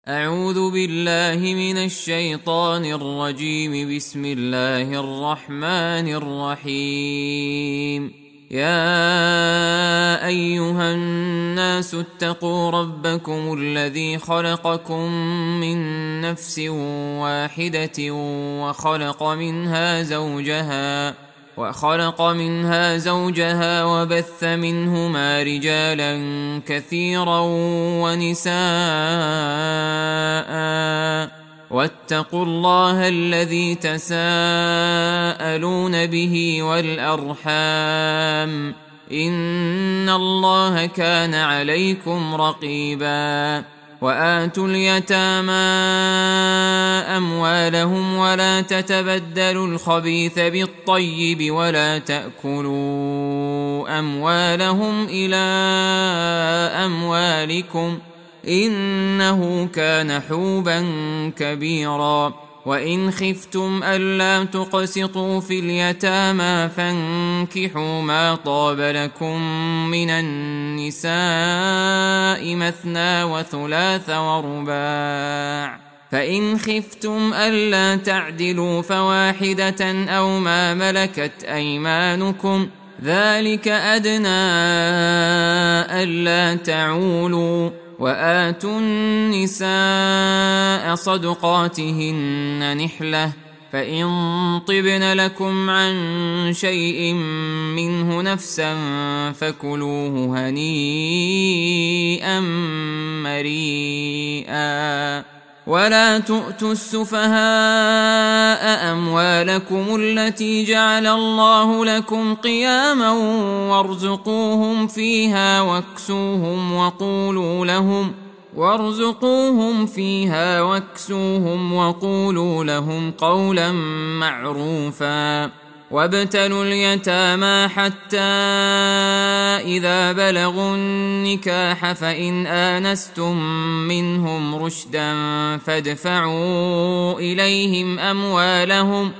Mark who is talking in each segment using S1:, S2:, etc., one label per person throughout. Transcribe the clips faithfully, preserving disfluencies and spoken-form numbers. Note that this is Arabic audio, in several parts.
S1: أعوذ بالله من الشيطان الرجيم. بسم الله الرحمن الرحيم. يا أيها الناس اتقوا ربكم الذي خلقكم من نفس واحدة وخلق منها زوجها وخلق منها زوجها وبث منهما رجالا كثيرا ونساء، واتقوا الله الذي تساءلون به والأرحام، إن الله كان عليكم رقيبا. وآتوا اليتامى أموالهم ولا تتبدلوا الخبيث بالطيب ولا تأكلوا أموالهم إلى أموالكم، إنه كان حوبا كبيرا. وإن خفتم ألا تقسطوا في اليتامى فانكحوا ما طاب لكم من النساء مثنى وثلاث ورباع، فإن خفتم ألا تعدلوا فواحدة أو ما ملكت أيمانكم، ذلك أدنى ألا تعولوا. وآتوا النساء صدقاتهن نحلة، فإن طبن لكم عن شيء منه نفسا فكلوه هنيئا مريئا. ولا تؤتوا السفهاء أموالكم التي جعل الله لكم قياما وارزقوهم فيها واكسوهم وقولوا لهم وارزقوهم فيها واكسوهم وقولوا لهم قولا معروفا. وابتلوا اليتامى حتى إذا بلغوا النكاح فإن آنستم منهم رشدا فادفعوا إليهم أموالهم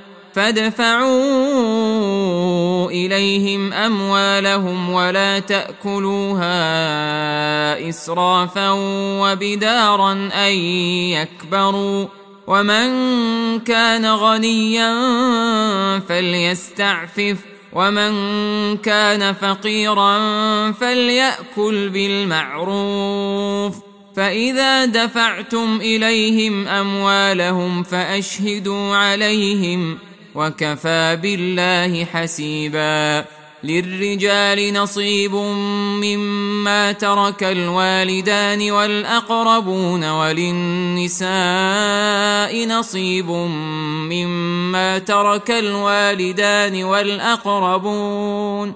S1: فادفعوا إليهم أموالهم ولا تأكلوها إسرافا وبدارا أن يكبروا. ومن كان غنيا فليستعفف، ومن كان فقيرا فليأكل بالمعروف. فإذا دفعتم إليهم أموالهم فأشهدوا عليهم، وكفى بالله حسيبا. للرجال نصيب مما ترك الوالدان والأقربون، وللنساء نصيب مما ترك الوالدان والأقربون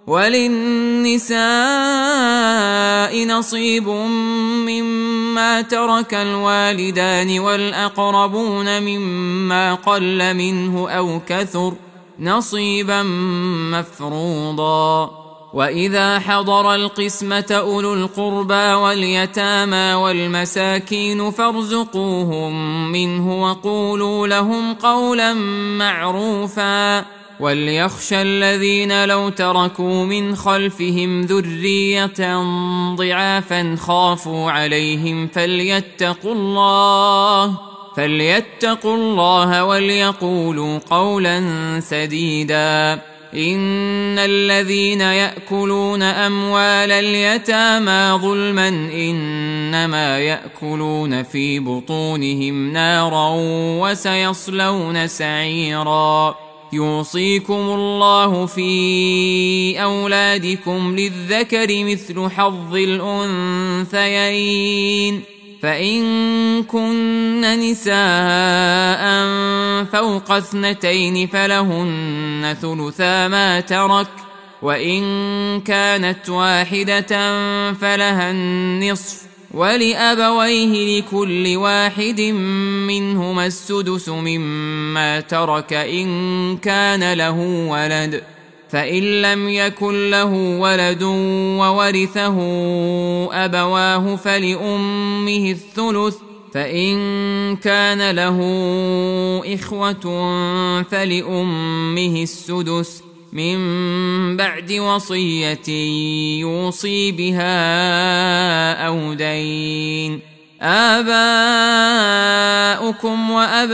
S1: وللنساء نصيب مما ترك الوالدان والأقربون مما قل منه أو كثر، نصيبا مفروضا. وإذا حضر القسمة أولو القربى واليتامى والمساكين فارزقوهم منه وقولوا لهم قولا معروفا. وليخشى الذين لو تركوا من خلفهم ذرية ضعافا خافوا عليهم فليتقوا الله فليتقوا الله وليقولوا قولا سديدا. إن الذين يأكلون أموال اليتامى ظلما إنما يأكلون في بطونهم نارا وسيصلون سعيرا. يوصيكم الله في أولادكم للذكر مثل حظ الأنثيين، فإن كن نساء فوق اثنتين فلهن ثلثا ما ترك، وإن كانت واحدة فلها النصف، ولأبويه لكل واحد منهما السدس مما ترك إن كان له ولد، فإن لم يكن له ولد وورثه أبواه فلأمه الثلث، فإن كان له إخوة فلأمه السدس من بعد وصية يوصي بها أو دين. آباؤكم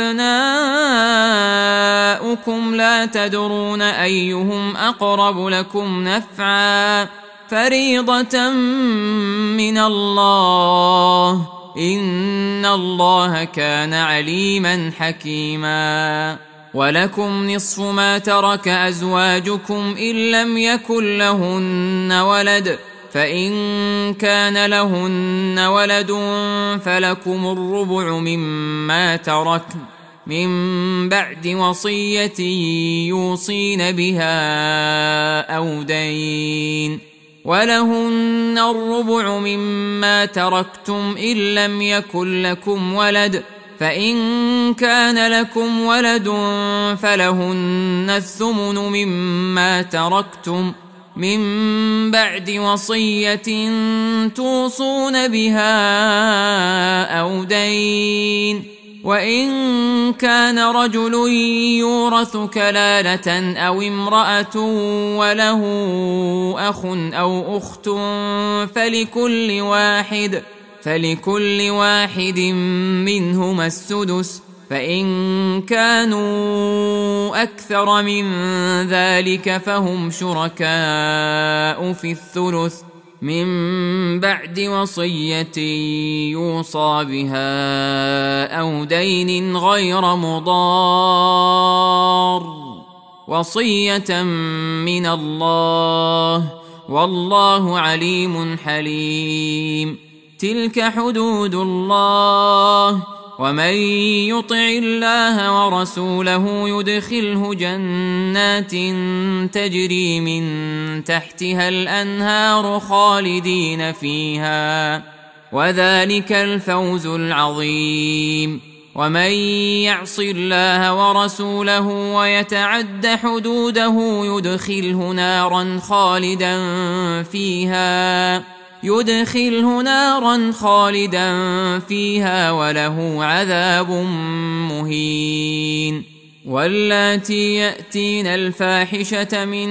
S1: وأبناؤكم لا تدرون أيهم أقرب لكم نفعا فريضة من الله إن الله كان عليما حكيما. ولكم نصف ما ترك أزواجكم إن لم يكن لهن ولد فإن كان لهن ولد فلكم الربع مما تركن من بعد وصية يوصين بها أو دين ولهن الربع مما تركتم إن لم يكن لكم ولد فإن كان لكم ولد فلهن الثمن مما تركتم من بعد وصية توصون بها أو دين وإن كان رجل يورث كلالة أو امرأة وله أخ أو أخت فلكل واحد فلكل واحد منهما السدس فإن كانوا أكثر من ذلك فهم شركاء في الثلث من بعد وصية يوصى بها أو دين غير مضار وصية من الله والله عليم حليم. تلك حدود الله ومن يطع الله ورسوله يدخله جنات تجري من تحتها الأنهار خالدين فيها وذلك الفوز العظيم. ومن يعص الله ورسوله ويتعد حدوده يدخله نارا خالدا فيها يدخله نارا خالدا فيها وله عذاب مهين. واللاتي يأتين الفاحشة من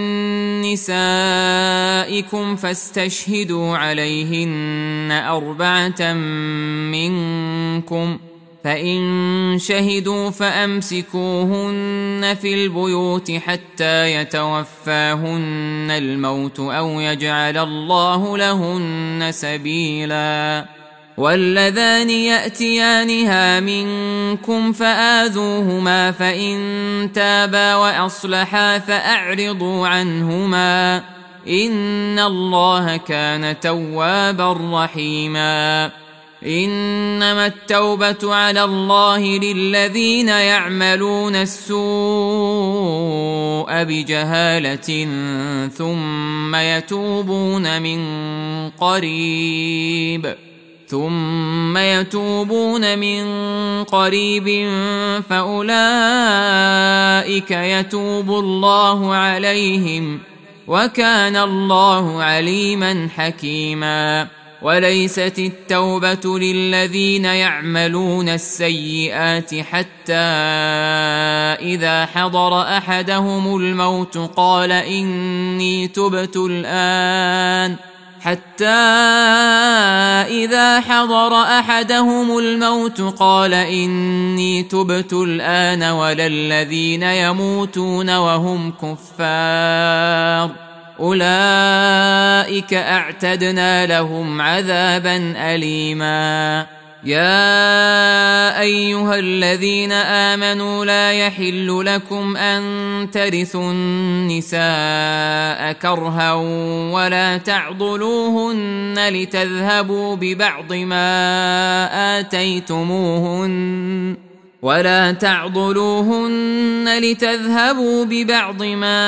S1: نسائكم فاستشهدوا عليهن أربعة منكم فإن شهدوا فأمسكوهن في البيوت حتى يتوفاهن الموت أو يجعل الله لهن سبيلا. واللذان يأتيانها منكم فآذوهما فإن تابا وأصلحا فأعرضوا عنهما إن الله كان توابا رحيما. إنما التوبة على الله للذين يعملون السوء بجهالة ثم يتوبون من قريب ثم يتوبون من قريب فأولئك يتوب الله عليهم وكان الله عليما حكيما. وليست التوبة للذين يعملون السيئات حتى إذا حضر أحدهم الموت قال إني تبت الآن حتى إذا حضر أحدهم الموت قال إني تبت الآن ولا الذين يموتون وهم كفار أولئك أعتدنا لهم عذابا أليما. يا أيها الذين آمنوا لا يحل لكم أن ترثوا النساء كرها ولا تعضلوهن لتذهبوا ببعض ما آتيتموهن ولا تعضلوهن لتذهبوا ببعض ما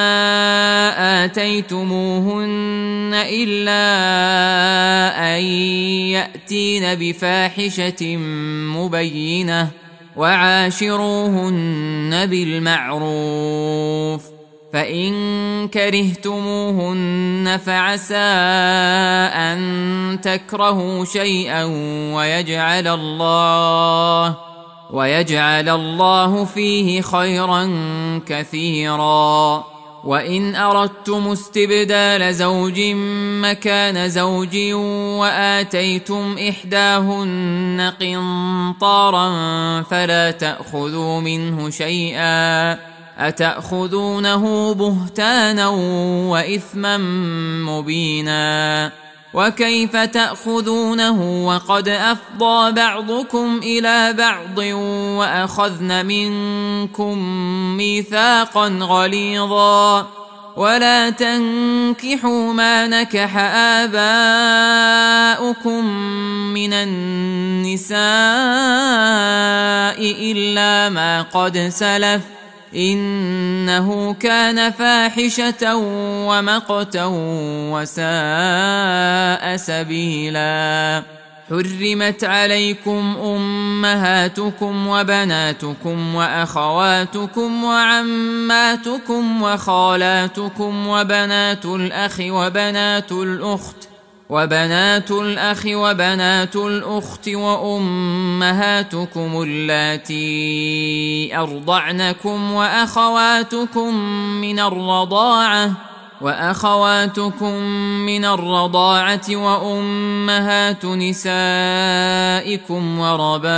S1: آتيتموهن إلا أن يأتين بفاحشة مبينة وعاشروهن بالمعروف فإن كرهتموهن فعسى أن تكرهوا شيئا ويجعل الله ويجعل الله فيه خيرا كثيرا. وإن أردتم استبدال زوج مكان زوج وآتيتم إحداهن قنطارا فلا تأخذوا منه شيئا أتأخذونه بهتانا وإثما مبينا وكيف تأخذونه وقد أفضى بعضكم إلى بعض وأخذن منكم ميثاقا غليظا ولا تنكحوا ما نكح آباؤكم من النساء إلا ما قد سلف إنه كان فاحشة ومقتا وساء سبيلا حرمت عليكم أمهاتكم وبناتكم وأخواتكم وعماتكم وخالاتكم وبنات الأخ وبنات الأخت وبنات الأخ وبنات الأخت وأمهاتكم اللاتي أرضعنكم وأخواتكم من الرضاعة وأخواتكم من الرضاعة وأمهات نسائكم وربائبكم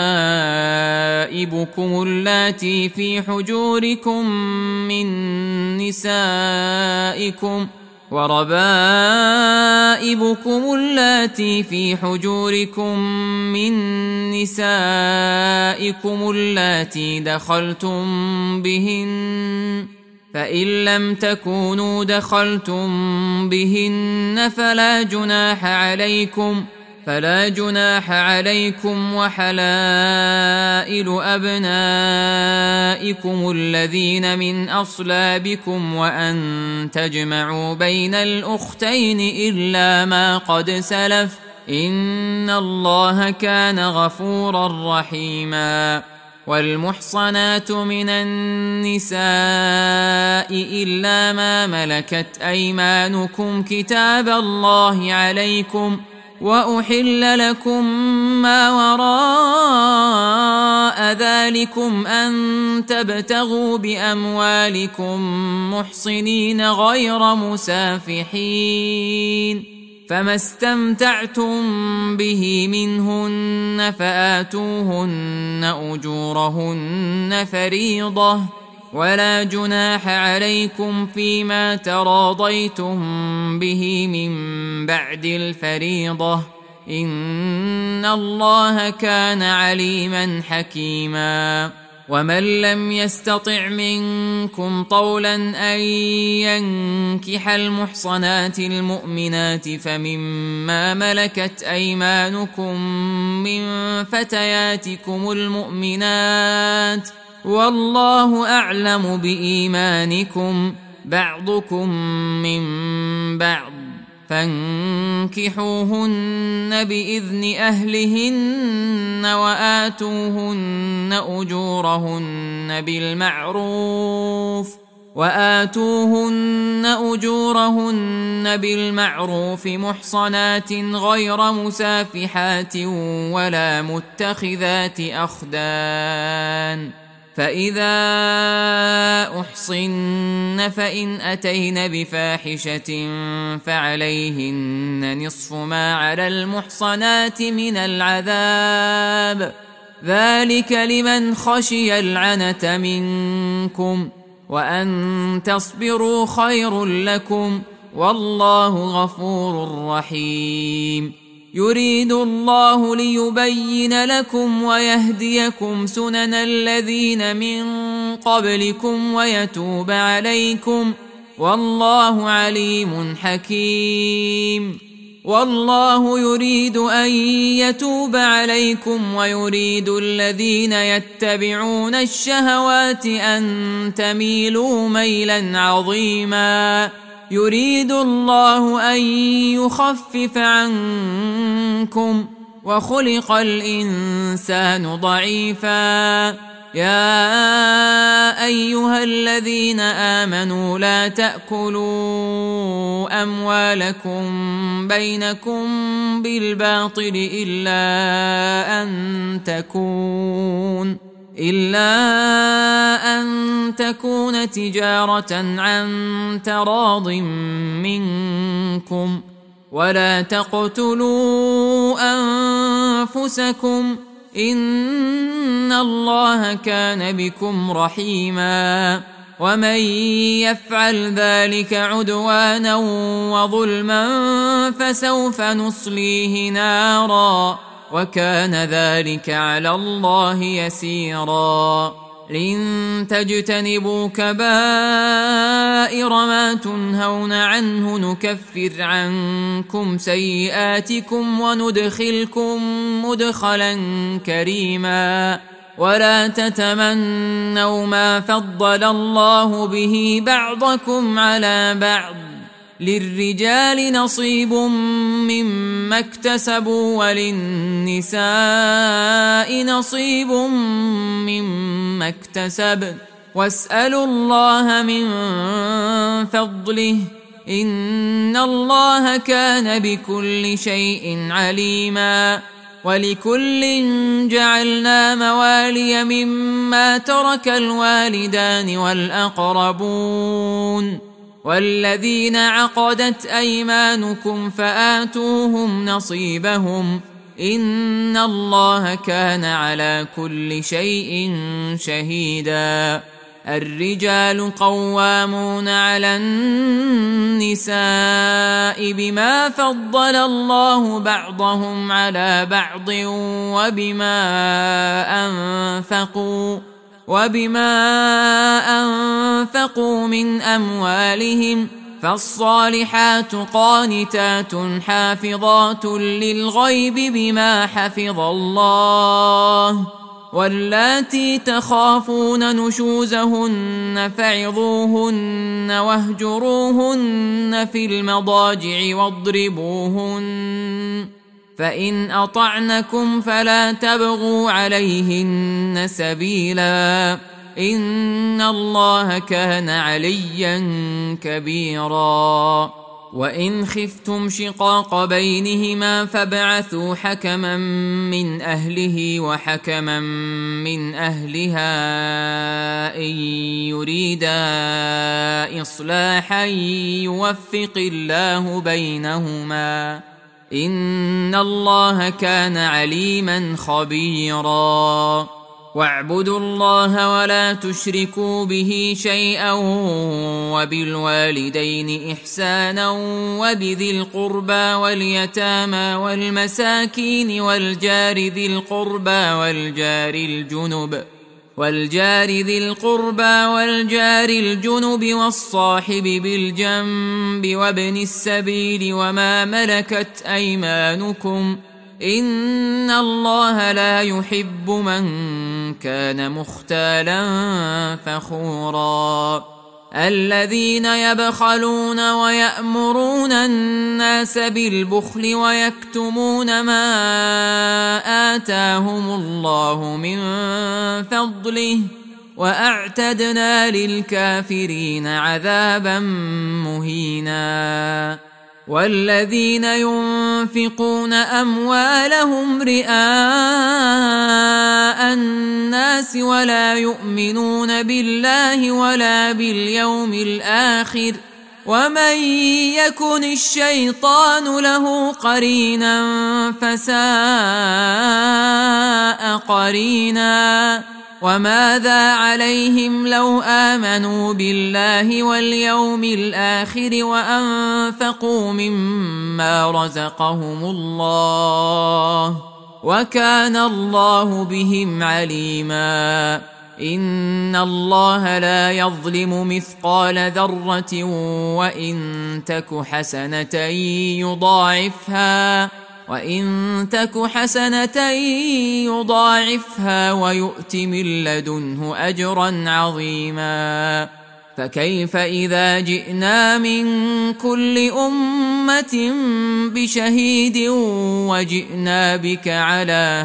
S1: اللاتي في حجوركم من نسائكم وربائبكم اللاتي في حجوركم من نسائكم اللاتي دخلتم بهن فإن لم تكونوا دخلتم بهن فلا جناح عليكم فلا جناح عليكم وحلائل أبنائكم الذين من أصلابكم وأن تجمعوا بين الأختين إلا ما قد سلف إن الله كان غفورا رحيما والمحصنات من النساء إلا ما ملكت أيمانكم كتاب الله عليكم وأحل لكم ما وراء ذلكم أن تبتغوا بأموالكم محصنين غير مسافحين فما استمتعتم به منهن فآتوهن أجورهن فريضة ولا جناح عليكم فيما تراضيتم به من بعد الفريضة إن الله كان عليما حكيما ومن لم يستطع منكم طولا أن ينكح المحصنات المؤمنات فمما ملكت أيمانكم من فتياتكم المؤمنات والله أعلم بإيمانكم بعضكم من بعض فانكحوهن بإذن أهلهن وآتوهن أجورهن بالمعروف وآتوهن أجورهن بالمعروف محصنات غير مسافحات ولا متخذات أخدان فإذا أحصن فإن أتين بفاحشة فعليهن نصف ما على المحصنات من العذاب ذلك لمن خشي العنة منكم وأن تصبروا خير لكم والله غفور رحيم يريد الله ليبين لكم ويهديكم سنن الذين من قبلكم ويتوب عليكم والله عليم حكيم والله يريد أن يتوب عليكم ويريد الذين يتبعون الشهوات أن تميلوا ميلا عظيما يريد الله أن يخفف عنكم وخلق الإنسان ضعيفا يا أيها الذين آمنوا لا تأكلوا أموالكم بينكم بالباطل إلا أن تكون إلا أن تكون تجارة عن تراض منكم ولا تقتلوا أنفسكم إن الله كان بكم رحيما ومن يفعل ذلك عدوانا وظلما فسوف نصليه نارا وكان ذلك على الله يسيرا إن تجتنبوا كبائر ما تنهون عنه نكفر عنكم سيئاتكم وندخلكم مدخلا كريما ولا تتمنوا ما فضل الله به بعضكم على بعض للرجال نصيب مما اكتسبوا وللنساء نصيب مما اكتسبن واسألوا الله من فضله إن الله كان بكل شيء عليما ولكل جعلنا موالي مما ترك الوالدان والأقربون والذين عقدت أيمانكم فآتوهم نصيبهم إن الله كان على كل شيء شهيدا الرجال قوامون على النساء بما فضل الله بعضهم على بعض وبما أنفقوا وبما أنفقوا من أموالهم فالصالحات قانتات حافظات للغيب بما حفظ الله واللاتي تخافون نشوزهن فعظوهن واهجروهن في المضاجع واضربوهن فإن أطعنكم فلا تبغوا عليهن سبيلا إن الله كان عليا كبيرا وإن خفتم شقاق بينهما فابعثوا حكما من أهله وحكما من أهلها إن يريدا إصلاحا يوفق الله بينهما إن الله كان عليما خبيرا واعبدوا الله ولا تشركوا به شيئا وبالوالدين إحسانا وبذي القربى واليتامى والمساكين والجار ذي القربى والجار الجنب والجار ذي القربى والجار الجنب والصاحب بالجنب وابن السبيل وما ملكت أيمانكم إن الله لا يحب من كان مختالا فخورا الذين يبخلون ويأمرون الناس بالبخل ويكتمون ما آتاهم الله من فضله وأعتدنا للكافرين عذابا مهينا والذين ينفقون أموالهم رئاء الناس ولا يؤمنون بالله ولا باليوم الآخر ومن يكن الشيطان له قرينا فساء قرينا وماذا عليهم لو آمنوا بالله واليوم الآخر وأنفقوا مما رزقهم الله وكان الله بهم عليما إن الله لا يظلم مثقال ذرة وإن تك حسنة يضاعفها وإن تك حسنة يضاعفها ويؤت من لدنه أجرا عظيما فكيف إذا جئنا من كل أمة بشهيد وجئنا بك على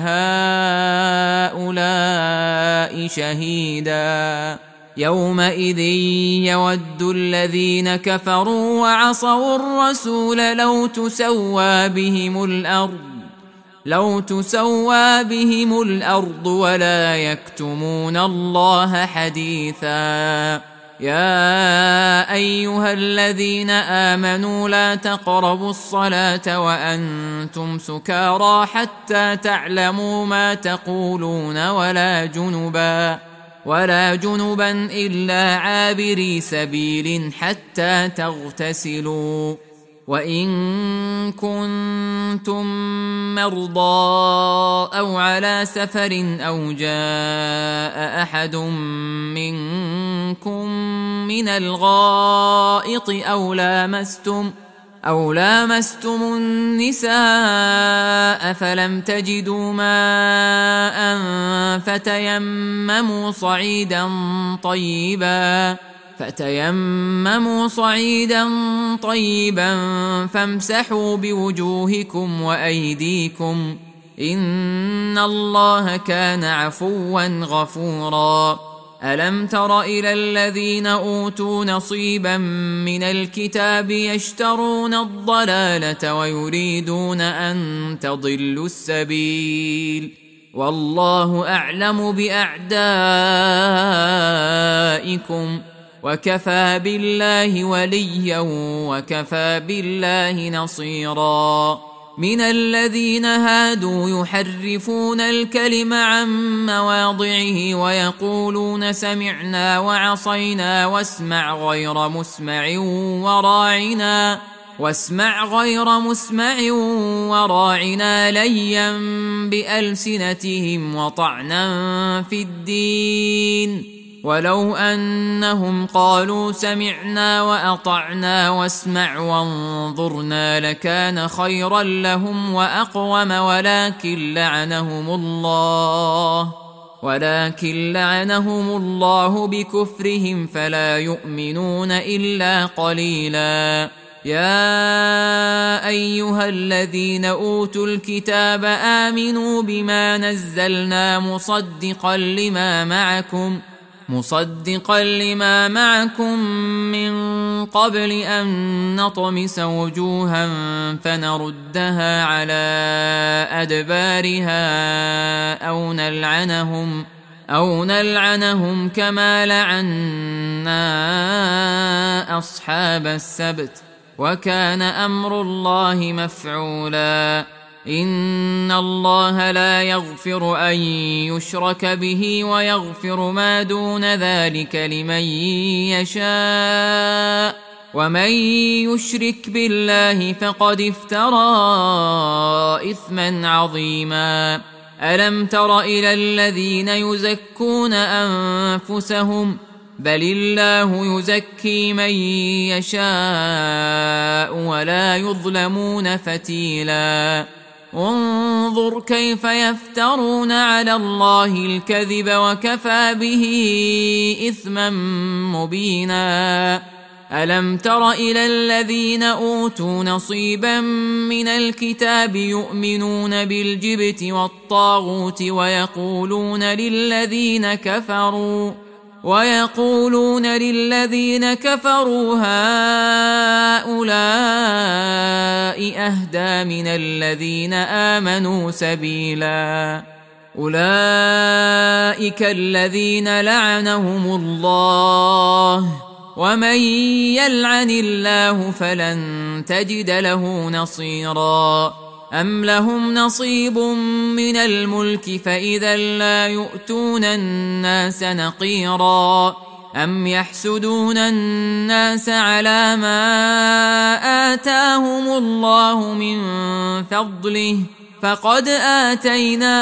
S1: هؤلاء شهيدا يومئذ يود الذين كفروا وعصوا الرسول لو تسوى بهم الأرض لو تسوى بهم الأرض ولا يكتمون الله حديثا يا أيها الذين آمنوا لا تقربوا الصلاة وأنتم سكارى حتى تعلموا ما تقولون ولا جنبا ولا جنبا إلا عابري سبيل حتى تغتسلوا وإن كنتم مرضى أو على سفر أو جاء أحد منكم من الغائط أو لامستم أو لامستم النساء فلم تجدوا ماء فتيمموا صعيدا طيبا فتيمموا صعيدا طيبا فامسحوا بوجوهكم وأيديكم إن الله كان عفوا غفورا ألم تر إلى الذين أوتوا نصيبا من الكتاب يشترون الضلالة ويريدون أن تضلوا السبيل والله أعلم بأعدائكم وكفى بالله وليا وكفى بالله نصيرا من الذين هادوا يحرفون الكلم عن مواضعه ويقولون سمعنا وعصينا واسمع غير مسمع وراعنا واسمع غير مسمع وراعنا ليا بألسنتهم وطعنا في الدين ولو أنهم قالوا سمعنا وأطعنا واسمع وانظرنا لكان خيرا لهم وأقوم ولكن لعنهم الله ولكن لعنهم الله بكفرهم فلا يؤمنون إلا قليلا يا أيها الذين أوتوا الكتاب آمنوا بما نزلنا مصدقا لما معكم مصدقا لما معكم من قبل أن نطمس وجوها فنردها على أدبارها أو نلعنهم أو نلعنهم كما لعنا أصحاب السبت وكان أمر الله مفعولا إن الله لا يغفر أن يشرك به ويغفر ما دون ذلك لمن يشاء ومن يشرك بالله فقد افترى إثما عظيما ألم تر إلى الذين يزكون أنفسهم بل الله يزكي من يشاء ولا يظلمون فتيلا انظر كيف يفترون على الله الكذب وكفى به إثما مبينا ألم تر إلى الذين أوتوا نصيبا من الكتاب يؤمنون بالجبت والطاغوت ويقولون للذين كفروا ويقولون للذين كفروا هؤلاء أهدى من الذين آمنوا سبيلا أولئك الذين لعنهم الله ومن يلعن الله فلن تجد له نصيرا أم لهم نصيب من الملك فإذا لا يؤتون الناس نقيرا أم يحسدون الناس على ما آتاهم الله من فضله فقد آتينا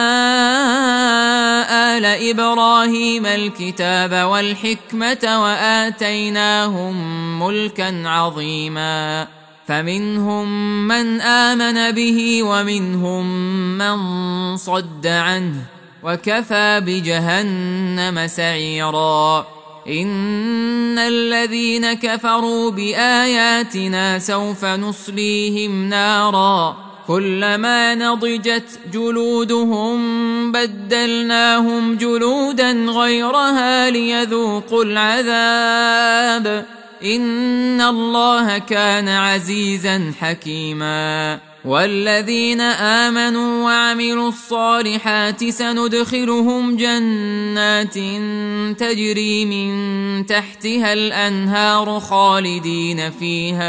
S1: آل إبراهيم الكتاب والحكمة وآتيناهم ملكا عظيما فمنهم من آمن به ومنهم من صد عنه وكفى بجهنم سعيرا إن الذين كفروا بآياتنا سوف نصليهم نارا كلما نضجت جلودهم بدلناهم جلودا غيرها ليذوقوا العذاب إن الله كان عزيزا حكيما والذين آمنوا وعملوا الصالحات سندخلهم جنات تجري من تحتها الأنهار خالدين فيها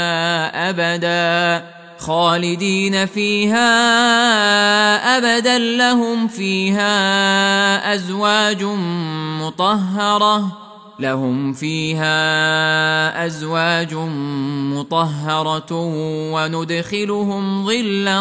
S1: أبدا خالدين فيها أبدا لهم فيها أزواج مطهرة لهم فيها أزواج مطهرة وندخلهم ظلا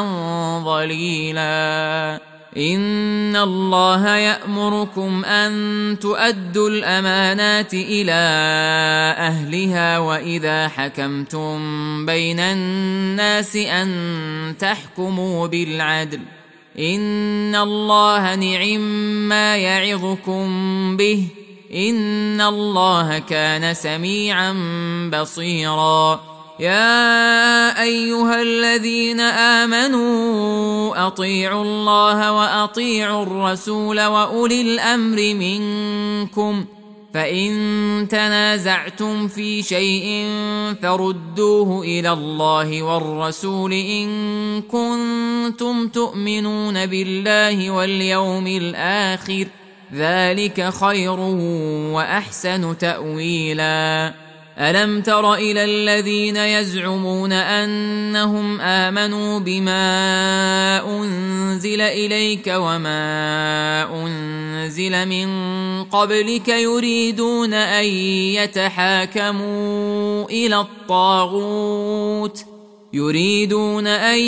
S1: ظليلا إن الله يأمركم أن تؤدوا الأمانات إلى أهلها وإذا حكمتم بين الناس أن تحكموا بالعدل إن الله نعم ما يعظكم به إن الله كان سميعا بصيرا يا أيها الذين آمنوا أطيعوا الله وأطيعوا الرسول وأولي الأمر منكم فإن تنازعتم في شيء فردوه إلى الله والرسول إن كنتم تؤمنون بالله واليوم الآخر ذلك خير وأحسن تأويلا ألم تر إلى الذين يزعمون أنهم آمنوا بما أنزل إليك وما أنزل من قبلك يريدون أن يتحاكموا إلى الطاغوت يريدون أن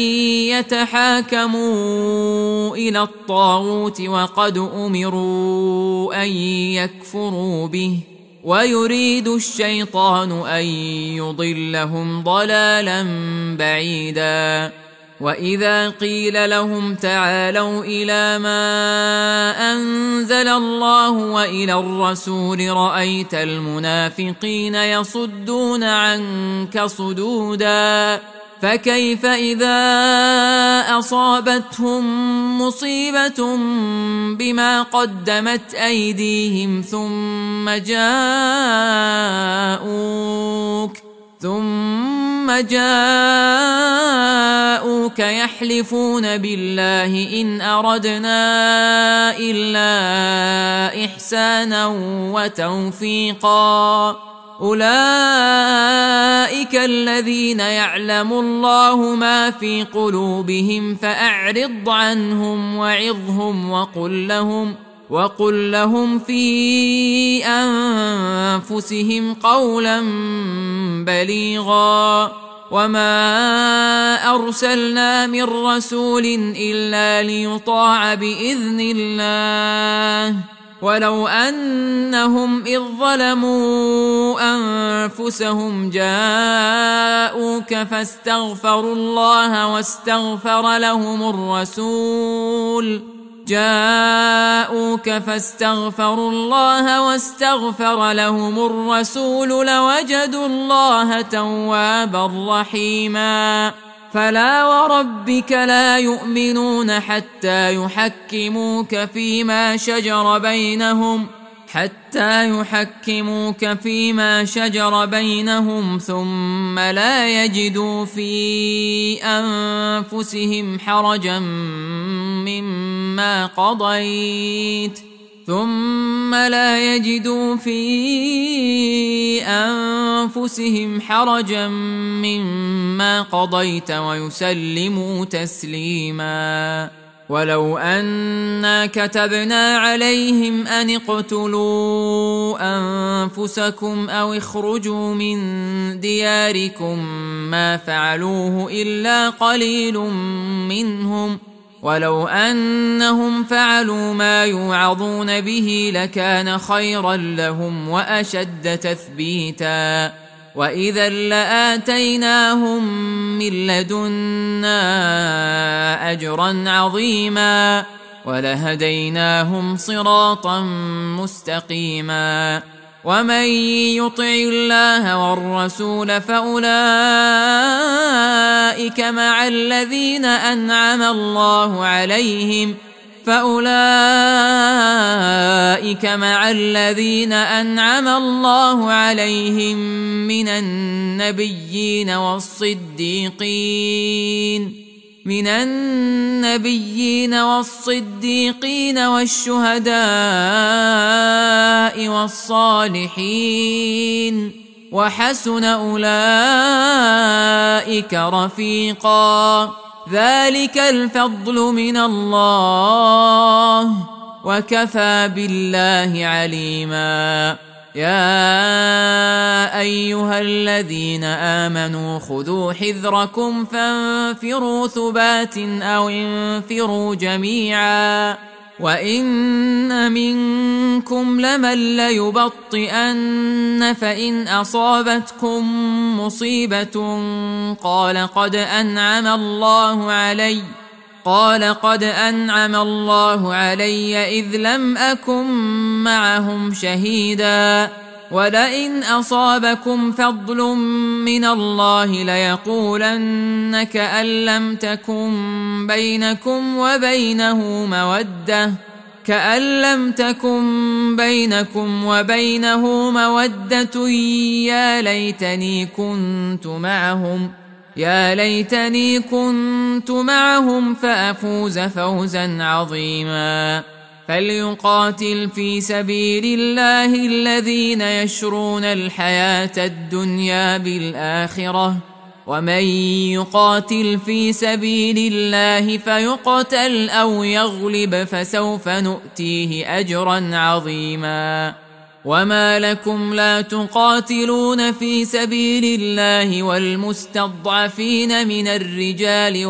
S1: يتحاكموا إلى الطاغوت وقد أمروا أن يكفروا به ويريد الشيطان أن يضلهم ضلالا بعيدا وإذا قيل لهم تعالوا إلى ما أنزل الله وإلى الرسول رأيت المنافقين يصدون عنك صدودا فكيف إذا أصابتهم مصيبة بما قدمت أيديهم ثم جاءوك ثم جاءوك يحلفون بالله إن أردنا إلا إحسانا وتوفيقا أولئك الذين يعلم الله ما في قلوبهم فأعرض عنهم وعظهم وقل لهم وقل لهم في أنفسهم قولا بليغا وما أرسلنا من رسول إلا ليطاع بإذن الله ولو أنهم إذ ظلموا أنفسهم جاءوك فاستغفروا الله واستغفر لهم الرسول جاءوك فاستغفروا الله واستغفر لهم الرسول لوجدوا الله توابا رحيما فلا وربك لا يؤمنون حتى يحكموك فيما شجر بينهم حتى يحكموك فيما شجر بينهم ثم لا يجدوا في أنفسهم حرجا مما قضيت ثم لا يجدوا في أنفسهم حرجا مما قضيت ويسلموا تسليما ولو أنا كتبنا عليهم أن اقتلوا أنفسكم أو اخرجوا من دياركم ما فعلوه إلا قليل منهم ولو أنهم فعلوا ما يوعظون به لكان خيرا لهم وأشد تثبيتا وإذا لآتيناهم من لدنا أجرا عظيما ولهديناهم صراطا مستقيما ومن يطع الله والرسول فأولئك مع الذين أنعم الله عليهم فأولئك مع الذين أنعم الله عليهم من النبيين والصديقين من النبيين والصديقين والشهداء والصالحين وحسن أولئك رفيقا ذلك الفضل من الله وكفى بالله عليما يا أيها الذين آمنوا خذوا حذركم فانفروا ثبات أو انفروا جميعا وإن منكم لمن ليبطئن فإن أصابتكم مصيبة قال قد أنعم الله علي قال قد أنعم الله علي إذ لم أكن معهم شهيدا ولئن أصابكم فضل من الله ليقولن كأن لم تكن بينكم وبينه مودة كأن لم تكن بينكم وبينه مودة يا ليتني كنت معهم يا ليتني كنت معهم فأفوز فوزا عظيما فليقاتل في سبيل الله الذين يشرون الحياة الدنيا بالآخرة ومن يقاتل في سبيل الله فيقتل أو يغلب فسوف نؤتيه أجرا عظيما وما لكم لا تقاتلون في سبيل الله والمستضعفين من الرجال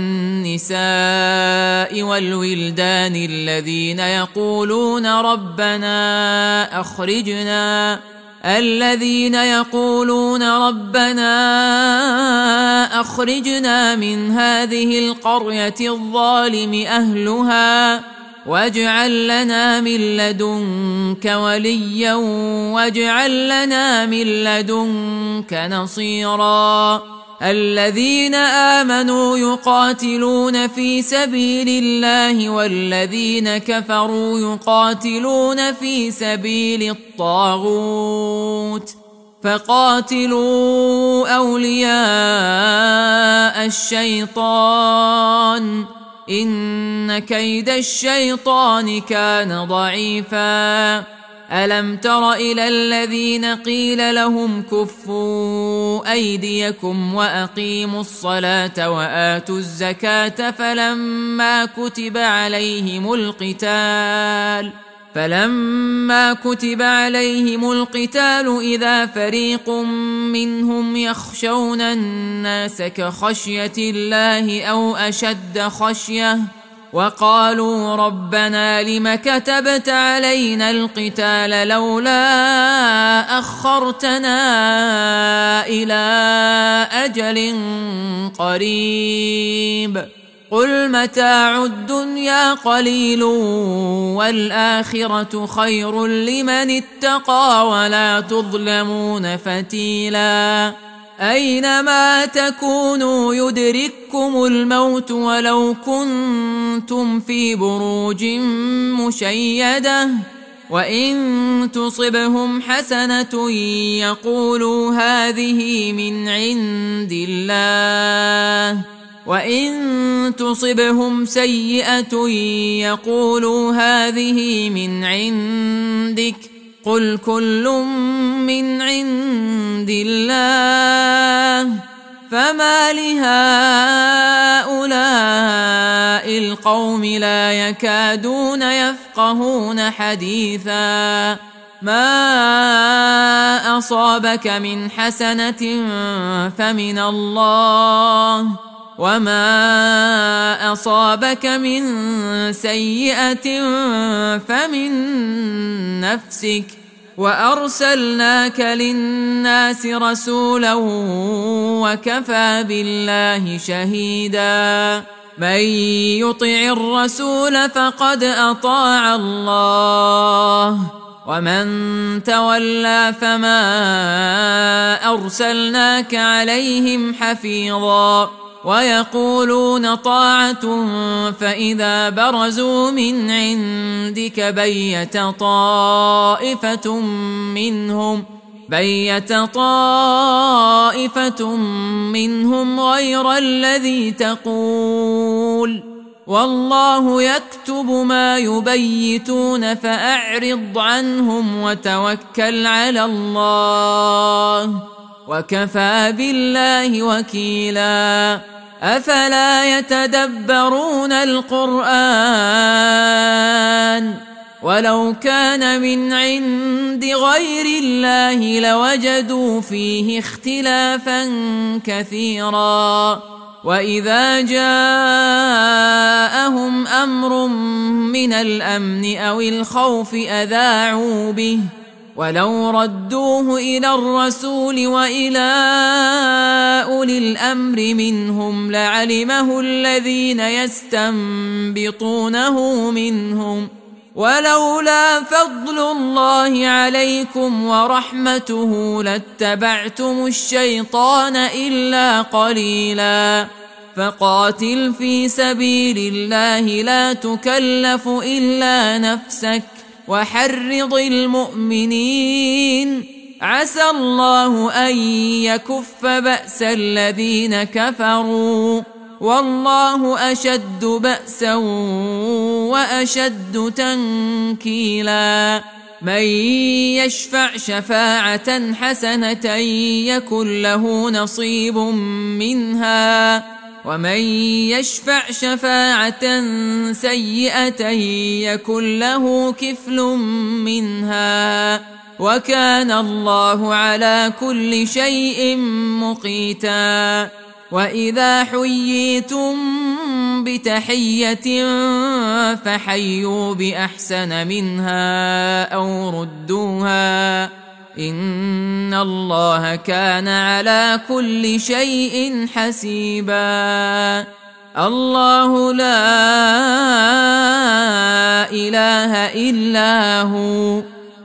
S1: والنساء والولدان الذين يقولون ربنا أخرجنا الذين يقولون ربنا أخرجنا من هذه القرية الظالم أهلها واجعل لنا من لدنك وليا واجعل لنا من لدنك نصيرا الذين آمنوا يقاتلون في سبيل الله والذين كفروا يقاتلون في سبيل الطاغوت فقاتلوا أولياء الشيطان إن كيد الشيطان كان ضعيفا ألم تر إلى الذين قيل لهم كفوا أيديكم وأقيموا الصلاة وآتوا الزكاة فلما كتب عليهم القتال فلما كتب عليهم القتال إذا فريق منهم يخشون الناس كخشية الله أو أشد خشية وقالوا ربنا لم كتبت علينا القتال لولا أخرتنا إلى أجل قريب قل متاع الدنيا قليل والآخرة خير لمن اتقى ولا تظلمون فتيلا أينما تكونوا يدرككم الموت ولو كنتم في بروج مشيدة وإن تصبهم حسنة يقولوا هذه من عند الله وإن تصبهم سيئة يقولوا هذه من عندك قل كل من عند الله فما لهؤلاء القوم لا يكادون يفقهون حديثا ما أصابك من حسنة فمن الله وما أصابك من سيئة فمن نفسك وأرسلناك للناس رسولا وكفى بالله شهيدا من يطع الرسول فقد أطاع الله ومن تولى فما أرسلناك عليهم حفيظا ويقولون طاعة فإذا برزوا من عندك بيت طائفة منهم بيت طائفة منهم غير الذي تقول يقول والله يكتب ما يبيتون فأعرض عنهم وتوكل على الله وكفى بالله وكيلا. أفلا يتدبرون القرآن ولو كان من عند غير الله لوجدوا فيه اختلافا كثيرا. وإذا جاءهم أمر من الأمن أو الخوف أذاعوا به ولو ردوه إلى الرسول وإلى أولي الأمر منهم لعلمه الذين يستنبطونه منهم ولولا فضل الله عليكم ورحمته لاتبعتم الشيطان إلا قليلا. فقاتل في سبيل الله لا تكلف إلا نفسك وحرض المؤمنين عسى الله أن يكف بأس الذين كفروا والله أشد بأسا وأشد تنكيلا. من يشفع شفاعة حسنة يكن له نصيب منها ومن يشفع شفاعة سيئة يكن له كفل منها وكان الله على كل شيء مقيتا. وإذا حييتم بتحية فحيوا بأحسن منها أو ردوها إن الله كان على كل شيء حسيبا. الله لا إله إلا هو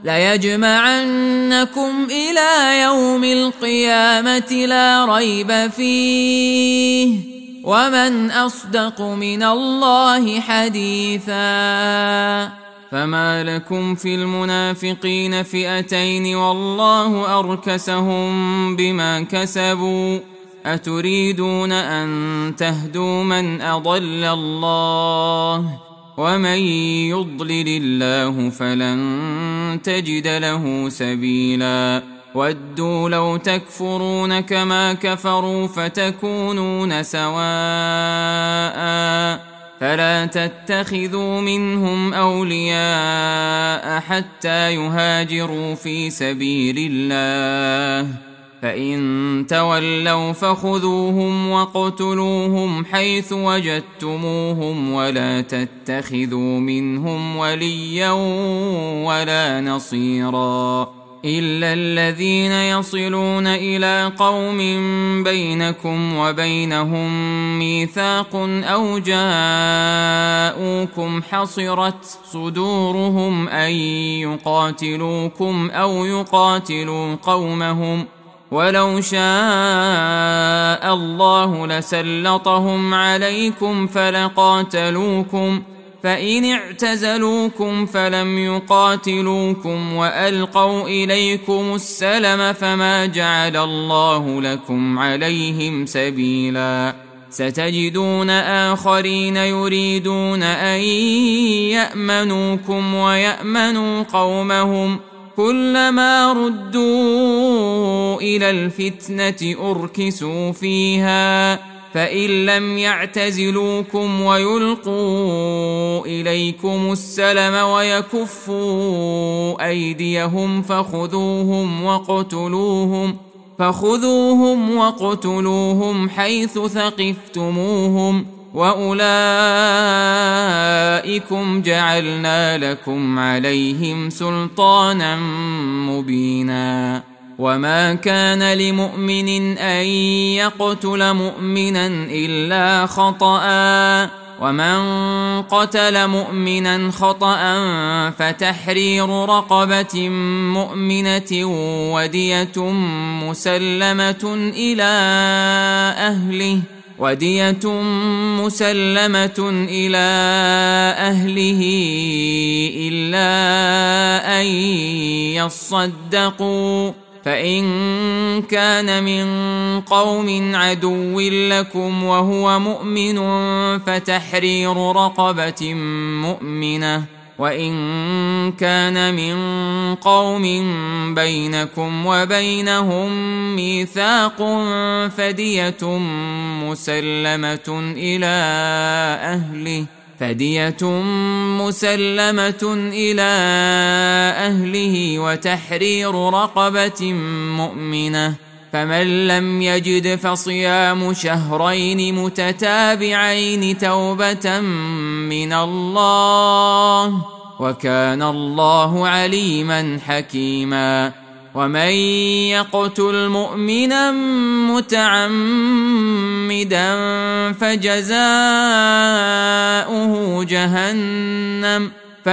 S1: ليجمعنكم إلى يوم القيامة لا ريب فيه ومن أصدق من الله حديثا. فما لكم في المنافقين فئتين والله أركسهم بما كسبوا أتريدون أن تهدوا من أضل الله ومن يضلل الله فلن تجد له سبيلا. ودوا لو تكفرون كما كفروا فتكونون سواء فلا تتخذوا منهم أولياء حتى يهاجروا في سبيل الله فإن تولوا فخذوهم واقتلوهم حيث وجدتموهم ولا تتخذوا منهم وليا ولا نصيرا إلا الذين يصلون إلى قوم بينكم وبينهم ميثاق أو جاءوكم حصرت صدورهم أن يقاتلوكم أو يقاتلوا قومهم ولو شاء الله لسلطهم عليكم فلقاتلوكم فإن اعتزلوكم فلم يقاتلوكم وألقوا إليكم السلم فما جعل الله لكم عليهم سبيلا. ستجدون آخرين يريدون أن يأمنوكم ويأمنوا قومهم كلما ردوا إلى الفتنة أركسوا فيها فإن لم يعتزلوكم ويلقوا إليكم السلم ويكفوا أيديهم فخذوهم وقتلوهم فخذوهم وقتلوهم حيث ثقفتموهم وأولئكم جعلنا لكم عليهم سلطانا مبينا. وما كان لمؤمن أن يقتل مؤمنا إلا خطأ ومن قتل مؤمنا خطأ فتحرير رقبة مؤمنة ودية مسلمة إلى أهله ودية مسلمة إلى أهله إلا أن يصدقوا فإن كان من قوم عدو لكم وهو مؤمن فتحرير رقبة مؤمنة، وإن كان من قوم بينكم وبينهم ميثاق فدية مسلمة إلى أهله فدية مسلمة إلى أهله وتحرير رقبة مؤمنة، فمن لم يجد فصيام شهرين متتابعين توبة من الله، وكان الله عليما حكيما. ومن يقتل مؤمنا متعمدا فجزاؤه جهنم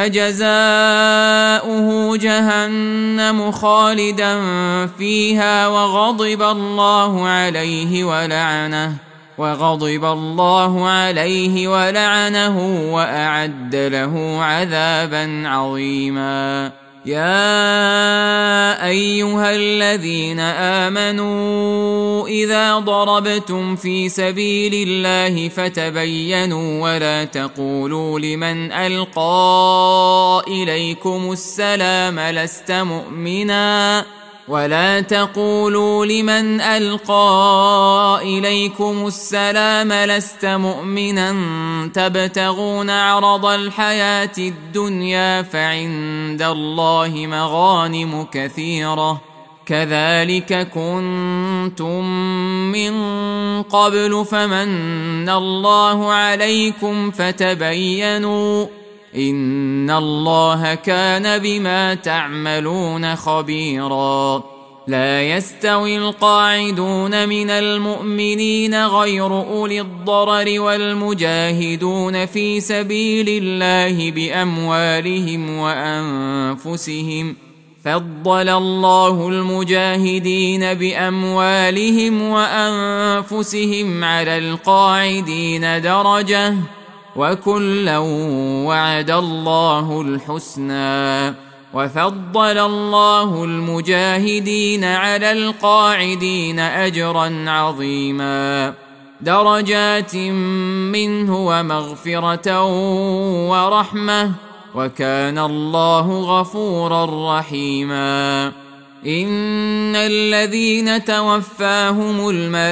S1: فجزاؤه جهنم خالدا فيها وغضب الله عليه ولعنه وغضب الله عليه ولعنه وأعد له عذابا عظيما. يا أيها الذين آمنوا إذا ضربتم في سبيل الله فتبينوا ولا تقولوا لمن ألقى إليكم السلام لست مؤمنا ولا تقولوا لمن ألقى إليكم السلام لست مؤمنا تبتغون عرض الحياة الدنيا فعند الله مغانم كثيرة كذلك كنتم من قبل فمن الله عليكم فتبينوا إن الله كان بما تعملون خبيرا. لا يستوي القاعدون من المؤمنين غير أولي الضرر والمجاهدون في سبيل الله بأموالهم وأنفسهم فضل الله المجاهدين بأموالهم وأنفسهم على القاعدين درجة وكلا وعد الله الحسنى وفضل الله المجاهدين على القاعدين أجرا عظيما درجات منه ومغفرة ورحمة وكان الله غفورا رحيما. إن الذين توفاهم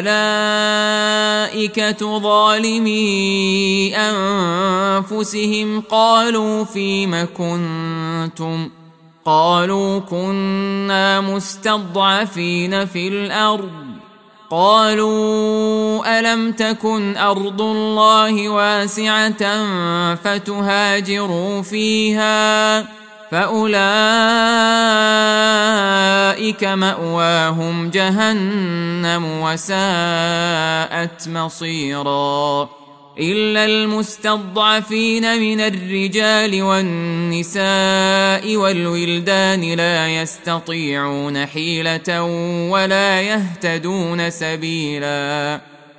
S1: الملائكة ظالمي أنفسهم قالوا فيم كنتم قالوا كنا مستضعفين في الأرض قالوا ألم تكن أرض الله واسعة فتهاجروا فيها فأولئك مأواهم جهنم وساءت مصيرا إلا المستضعفين من الرجال والنساء والولدان لا يستطيعون حيلة ولا يهتدون سبيلا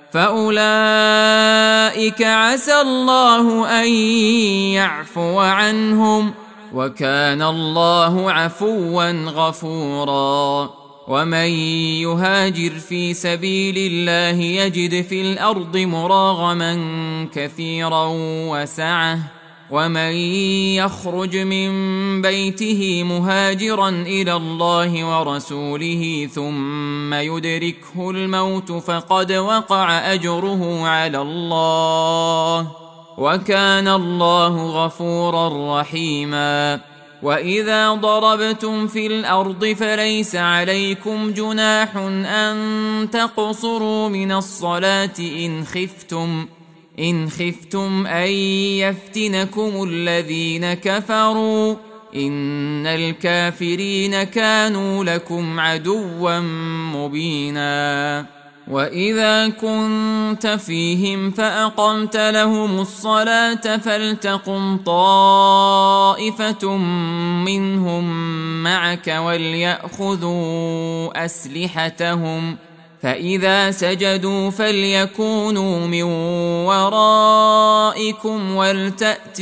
S1: فأولئك عسى الله أن يعفو عنهم وكان الله عفوا غفورا. ومن يهاجر في سبيل الله يجد في الأرض مراغما كثيرا وسعة ومن يخرج من بيته مهاجرا إلى الله ورسوله ثم يدركه الموت فقد وقع أجره على الله وكان الله غفورا رحيما. وإذا ضربتم في الأرض فليس عليكم جناح أن تقصروا من الصلاة إن خفتم إن خفتم أن يفتنكم الذين كفروا إن الكافرين كانوا لكم عدوا مبينا. وإذا كنت فيهم فأقمت لهم الصلاة فلتقم طائفة منهم معك وليأخذوا أسلحتهم فإذا سجدوا فليكونوا من ورائكم ولتأت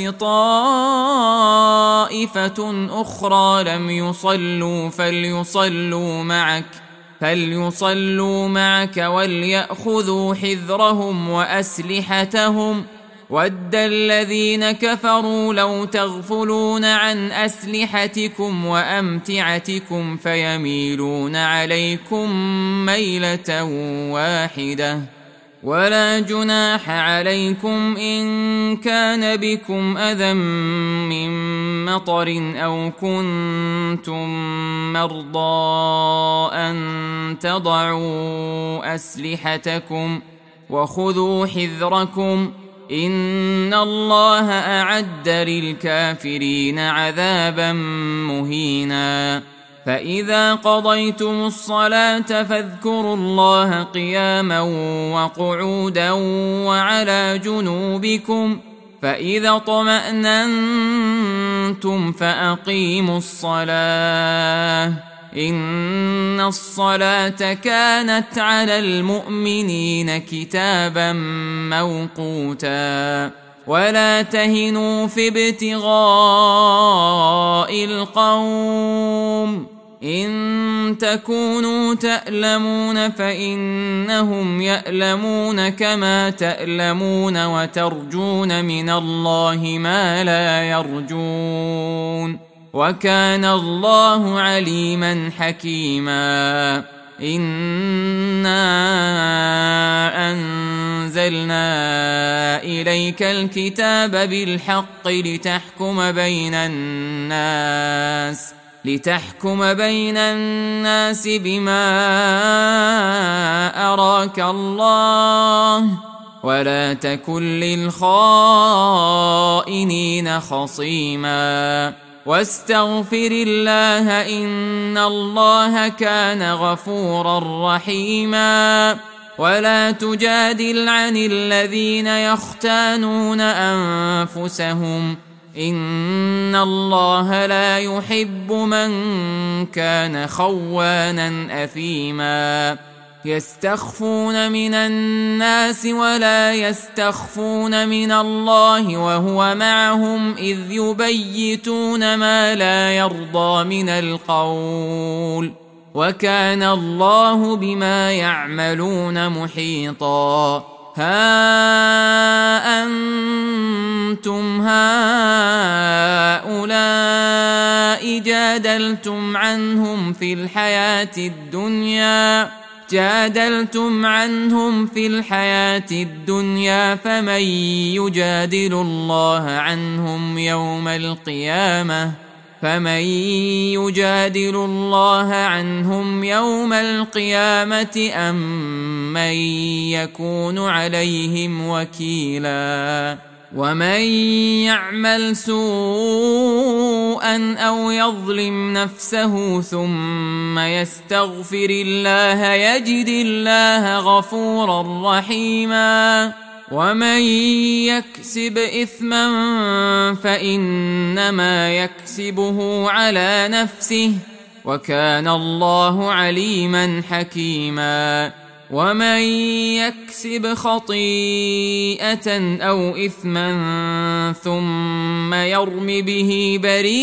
S1: طائفة أخرى لم يصلوا فليصلوا معك فليصلوا معك وليأخذوا حذرهم وأسلحتهم ود الذين كفروا لو تغفلون عن أسلحتكم وأمتعتكم فيميلون عليكم ميلة واحدة ولا جناح عليكم إن كان بكم أذى من مطر أو كنتم مرضى أن تضعوا أسلحتكم وخذوا حذركم إن الله أعد للكافرين عذابا مهينا فإذا قضيتم الصلاة فاذكروا الله قياما وقعودا وعلى جنوبكم فإذا اطمأننتم فأقيموا الصلاة إن الصلاة كانت على المؤمنين كتابا موقوتا ولا تهنوا في ابتغاء القوم إن تكونوا تألمون فإنهم يألمون كما تألمون وترجون من الله ما لا يرجون وكان الله عليما حكيما إنا أنزلنا إليك الكتاب بالحق لتحكم بين الناس لتحكم بين الناس بما أراك الله ولا تكن للخائنين خصيما واستغفر الله إن الله كان غفورا رحيما ولا تجادل عن الذين يختانون أنفسهم إن الله لا يحب من كان خوانا أثيما يستخفون من الناس ولا يستخفون من الله وهو معهم إذ يبيتون ما لا يرضى من القول وكان الله بما يعملون محيطا ها أنتم هؤلاء جادلتم عنهم في الحياة الدنيا جادلتم عنهم في الحياة الدنيا فمن يجادل الله عنهم يوم القيامة فمن يجادل الله عنهم يوم القيامة أم من يكون عليهم وكيلا ومن يعمل سوءا أو يظلم نفسه ثم يستغفر الله يجد الله غفورا رحيما ومن يكسب إثما فإنما يكسبه على نفسه وكان الله عليما حكيما ومن يكسب خطيئة أو إثما ثم يرم به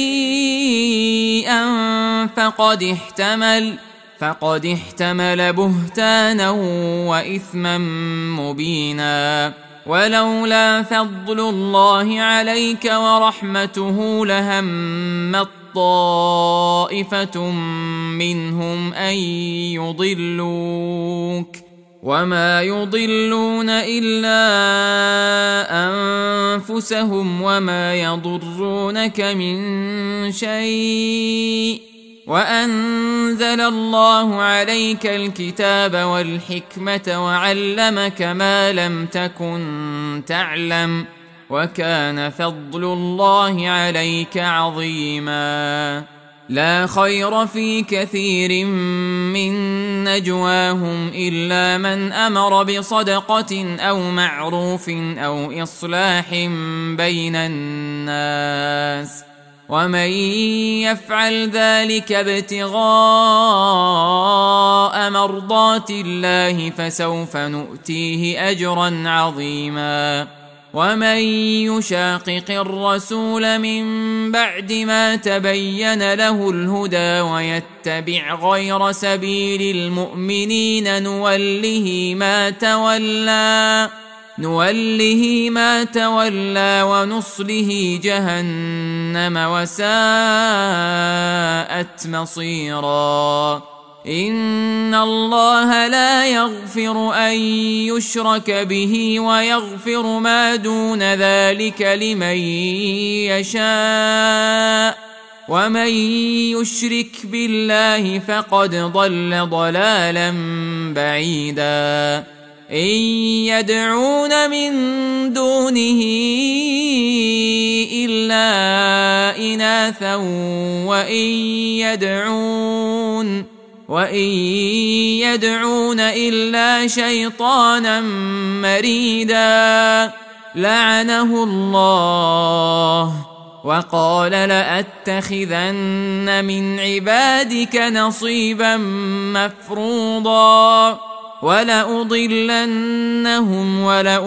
S1: بريئا فقد احتمل فقد احتمل بهتانا وإثما مبينا ولولا فضل الله عليك ورحمته لهمت طائفة منهم أن يضلوك وما يضلون إلا أنفسهم وما يضرونك من شيء وأنزل الله عليك الكتاب والحكمة وعلمك ما لم تكن تعلم وكان فضل الله عليك عظيما لا خير في كثير من نجواهم إلا من أمر بصدقة أو معروف أو إصلاح بين الناس ومن يفعل ذلك ابتغاء مرضات الله فسوف نؤتيه أجرا عظيما. ومن يشاقق الرسول من بعد ما تبين له الهدى ويتبع غير سبيل المؤمنين نوله ما تولى نوله ما تولى ونصله جهنم وساءت مصيرا. إن الله لا يغفر أن يشرك به ويغفر ما دون ذلك لمن يشاء، ومن يشرك بالله فقد ضل ضلالا بعيدا. إن يدعون من دونه إلا إناثا وإن يدعون وإن يدعون إلا شيطانا مريدا لعنه الله وقال لأتخذن من عبادك نصيبا مفروضا ولأضلنهم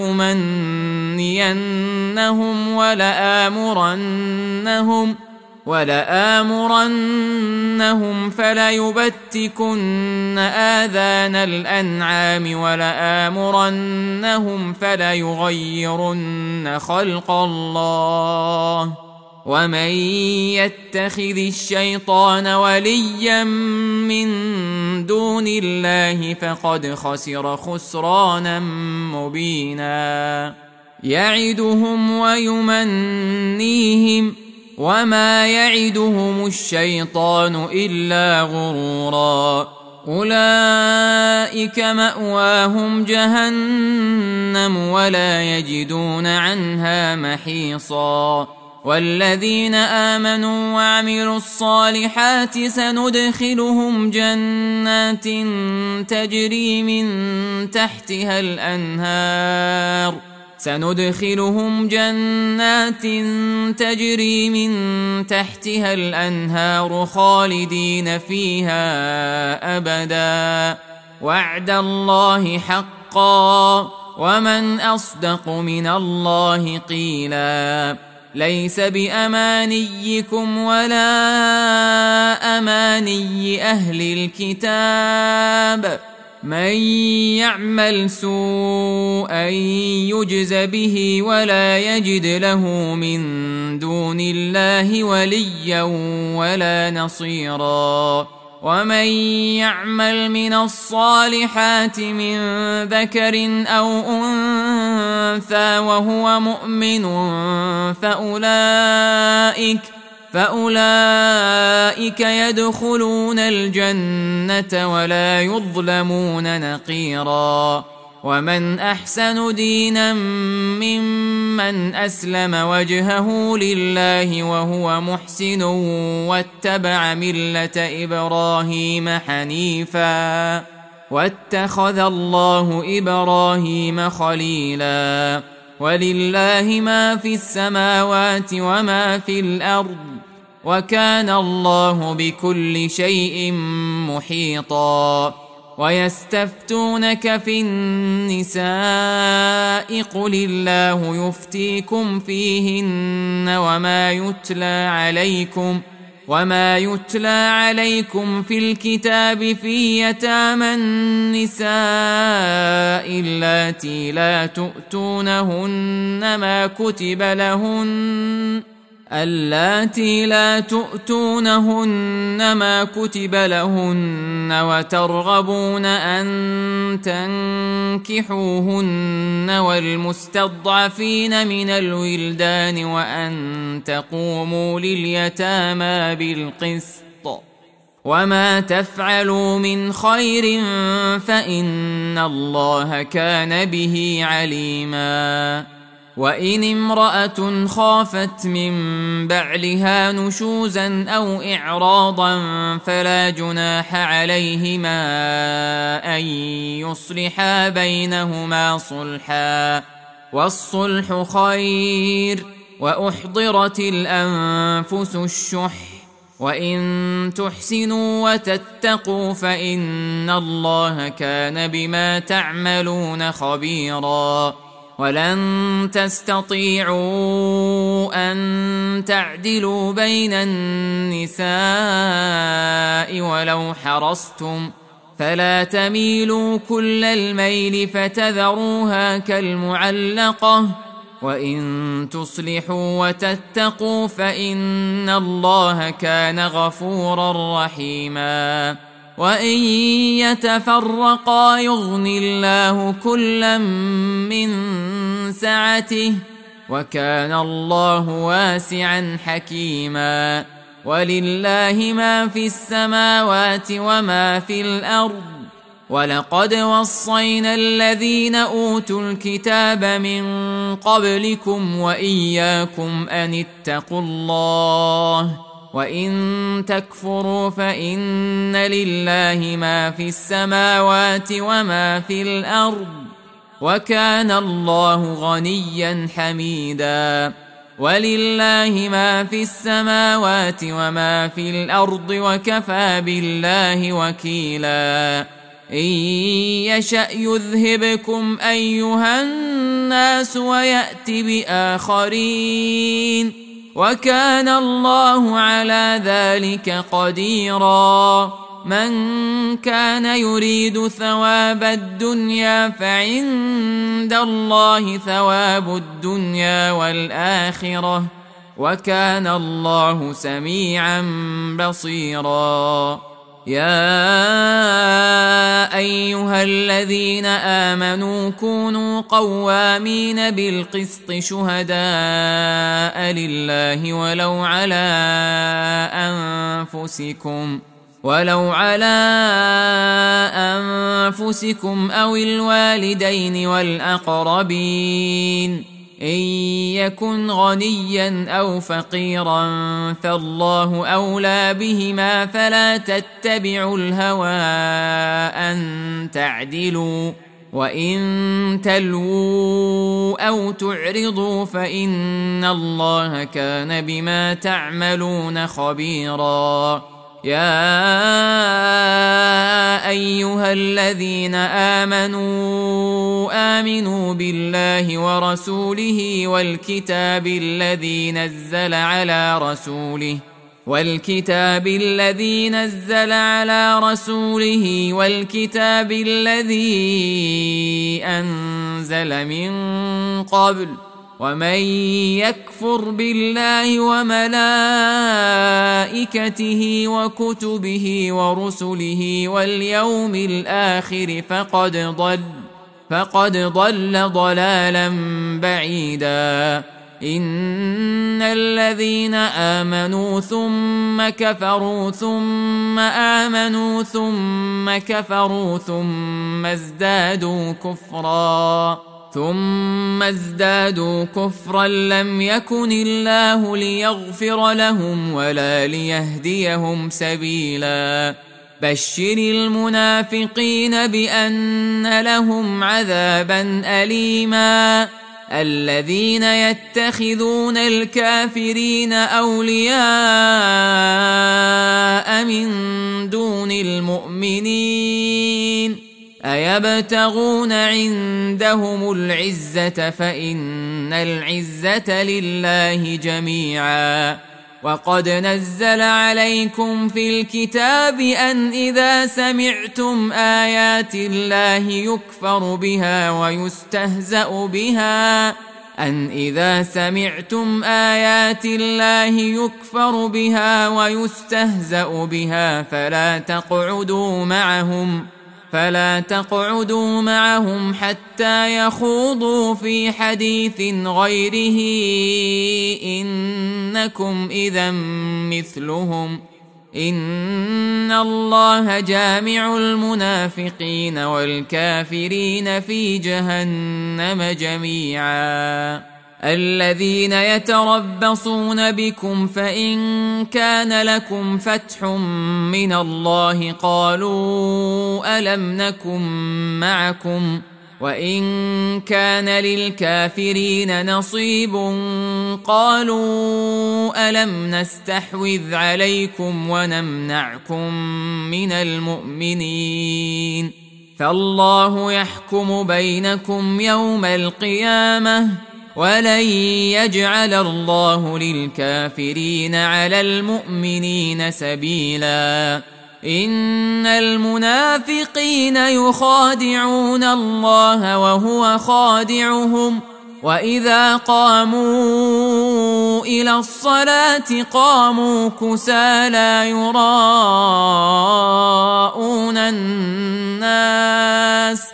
S1: ولأمنينهم ولآمرنهم ولآمرنهم فليبتكن آذان الأنعام ولآمرنهم فليغيرن خلق الله. ومن يتخذ الشيطان وليا من دون الله فقد خسر خسرانا مبينا. يعدهم ويمنيهم وما يعدهم الشيطان إلا غرورا. أولئك مأواهم جهنم ولا يجدون عنها محيصا. والذين آمنوا وعملوا الصالحات سندخلهم جنات تجري من تحتها الأنهار سندخلهم جنات تجري من تحتها الأنهار خالدين فيها أبدا وعد الله حقا ومن أصدق من الله قيلا. ليس بأمانيكم ولا أماني أهل الكتاب من يعمل سوءا يجز به ولا يجد له من دون الله وليا ولا نصيرا. ومن يعمل من الصالحات من ذكر أو أنثى وهو مؤمن فأولئك فأولئك يدخلون الجنة ولا يظلمون نقيرا. ومن أحسن دينا ممن أسلم وجهه لله وهو محسن واتبع ملة إبراهيم حنيفا واتخذ الله إبراهيم خليلا. ولله ما في السماوات وما في الأرض وكان الله بكل شيء محيطا. ويستفتونك في النساء قل الله يفتيكم فيهن وما يتلى عليكم وما يتلى عليكم في الكتاب في يتامى النساء اللاتي لا تؤتونهن ما كتب لهن اللاتي لا تؤتونهن ما كتب لهن وترغبون أن تنكحوهن والمستضعفين من الولدان وأن تقوموا لليتامى بالقسط وما تفعلوا من خير فإن الله كان به عليما. وإن امرأة خافت من بعلها نشوزا أو إعراضا فلا جناح عليهما أن يصلحا بينهما صلحا والصلح خير وأحضرت الأنفس الشح وإن تحسنوا وتتقوا فإن الله كان بما تعملون خبيرا ولن تستطيعوا أن تعدلوا بين النساء ولو حرصتم فلا تميلوا كل الميل فتذروها كالمعلقة وإن تصلحوا وتتقوا فإن الله كان غفورا رحيما وإن يتفرقا يغن الله كلا من سعته وكان الله واسعا حكيما ولله ما في السماوات وما في الأرض ولقد وصينا الذين أوتوا الكتاب من قبلكم وإياكم أن اتقوا الله وإن تكفروا فإن لله ما في السماوات وما في الأرض وكان الله غنيا حميدا ولله ما في السماوات وما في الأرض وكفى بالله وكيلا إن يشأ يذهبكم أيها الناس ويأت بآخرين وكان الله على ذلك قديرا من كان يريد ثواب الدنيا فعند الله ثواب الدنيا والآخرة وكان الله سميعا بصيرا يا أيها الذين آمنوا كونوا قوامين بالقسط شهداء لله ولو على أنفسكم ولو على أنفسكم أو الوالدين والأقربين إن يكن غنيا أو فقيرا فالله أولى بهما فلا تتبعوا الهوى أن تعدلوا وإن تلووا أو تعرضوا فإن الله كان بما تعملون خبيرا يا أيها الذين آمنوا آمنوا بالله ورسوله والكتاب الذي نزل على رسوله والكتاب الذي نزل على رسوله والكتاب الذي أنزل من قبل ومن يكفر بالله وملائكته وكتبه ورسله واليوم الآخر فقد ضل فقد ضل ضلالا بعيدا إن الذين آمنوا ثم كفروا ثم آمنوا ثم كفروا ثم ازدادوا كفرا ثم ازدادوا كفرا لم يكن الله ليغفر لهم ولا ليهديهم سبيلا بشر المنافقين بأن لهم عذابا أليما الذين يتخذون الكافرين أولياء من دون المؤمنين أيبتغون عندهم العزة فإن العزة لله جميعا وقد نزل عليكم في الكتاب أن إذا سمعتم آيات الله يكفر بها ويستهزأ بها أن إذا سمعتم آيات الله يكفر بها ويستهزأ بها فلا تقعدوا معهم فلا تقعدوا معهم حتى يخوضوا في حديث غيره إنكم إذا مثلهم إن الله جامع المنافقين والكافرين في جهنم جميعا الذين يتربصون بكم فإن كان لكم فتح من الله قالوا ألم نكن معكم وإن كان للكافرين نصيب قالوا ألم نستحوذ عليكم ونمنعكم من المؤمنين فالله يحكم بينكم يوم القيامة ولن يجعل الله للكافرين على المؤمنين سبيلا إن المنافقين يخادعون الله وهو خادعهم وإذا قاموا إلى الصلاة قاموا كسالى يراءون الناس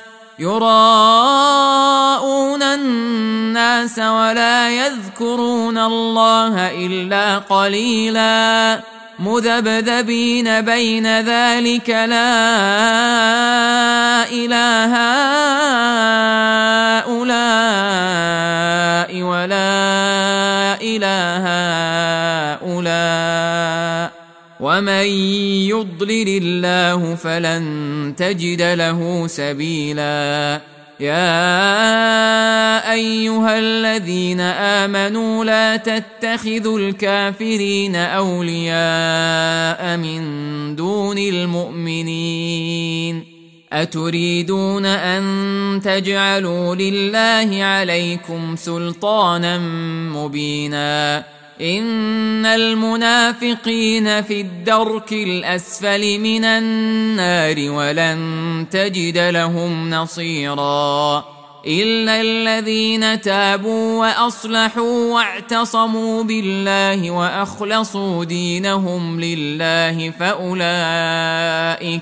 S1: يراءون الناس ولا يذكرون الله إلا قليلا مذبذبين بين ذلك لا إله هؤلاء ولا إله هؤلاء ومن يضلل الله فلن تجد له سبيلا يا أيها الذين آمنوا لا تتخذوا الكافرين أولياء من دون المؤمنين أتريدون أن تجعلوا لله عليكم سلطانا مبينا إن المنافقين في الدرك الأسفل من النار ولن تجد لهم نصيرا إلا الذين تابوا وأصلحوا واعتصموا بالله وأخلصوا دينهم لله فأولئك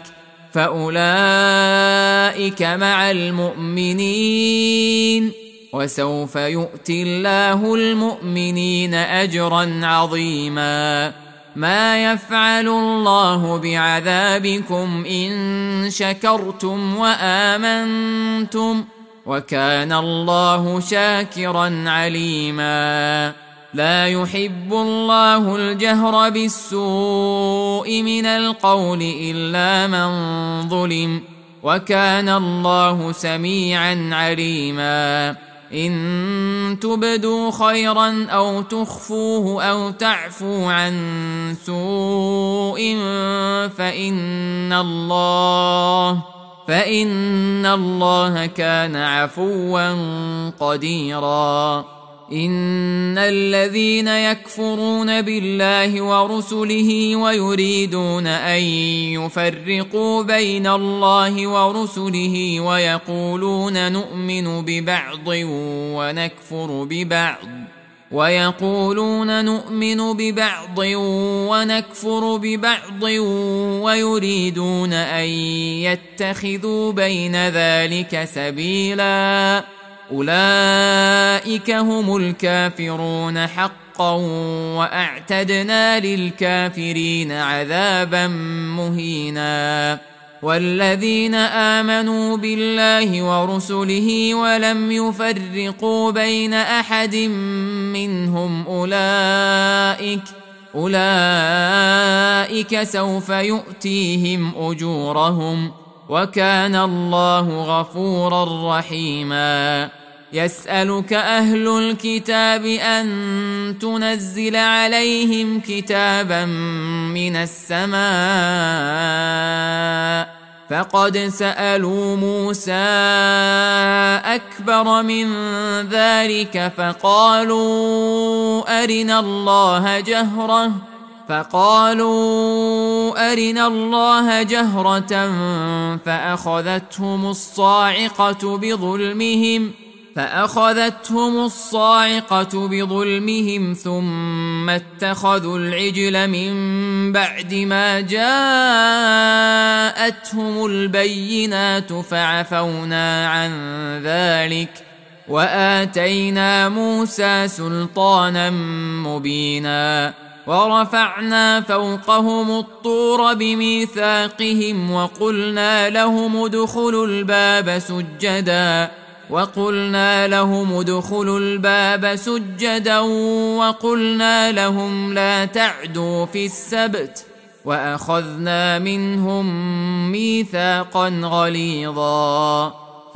S1: فأولئك مع المؤمنين وسوف يؤتي الله المؤمنين أجرا عظيما ما يفعل الله بعذابكم إن شكرتم وآمنتم وكان الله شاكرا عليما لا يحب الله الجهر بالسوء من القول إلا من ظلم وكان الله سميعا عليما إن تبدوا خيرا أو تخفوه أو تعفوا عن سوء فإن الله فإن الله كان عفوا قديرا إن الذين يكفرون بالله ورسله ويريدون أن يفرقوا بين الله ورسله ويقولون نؤمن ببعض ونكفر ببعض ويقولون نؤمن ببعض ونكفر ببعض ويريدون أن يتخذوا بين ذلك سبيلا أولئك هم الكافرون حقا وأعتدنا للكافرين عذابا مهينا والذين آمنوا بالله ورسله ولم يفرقوا بين أحد منهم أولئك أولئك سوف يؤتيهم أجورهم وكان الله غفورا رحيما يسألك أهل الكتاب أن تنزل عليهم كتابا من السماء فقد سألوا موسى أكبر من ذلك فقالوا أرنا الله جهرة فقالوا أرنا الله جهرة فأخذتهم الصاعقة بظلمهم فأخذتهم الصاعقة بظلمهم ثم اتخذوا العجل من بعد ما جاءتهم البينات فعفونا عن ذلك وآتينا موسى سلطانا مبينا ورفعنا فوقهم الطور بميثاقهم وقلنا لهم ادخلوا الباب سجدا وقلنا لهم ادخلوا الباب سجدا وقلنا لهم لا تعدوا في السبت وأخذنا منهم ميثاقا غليظا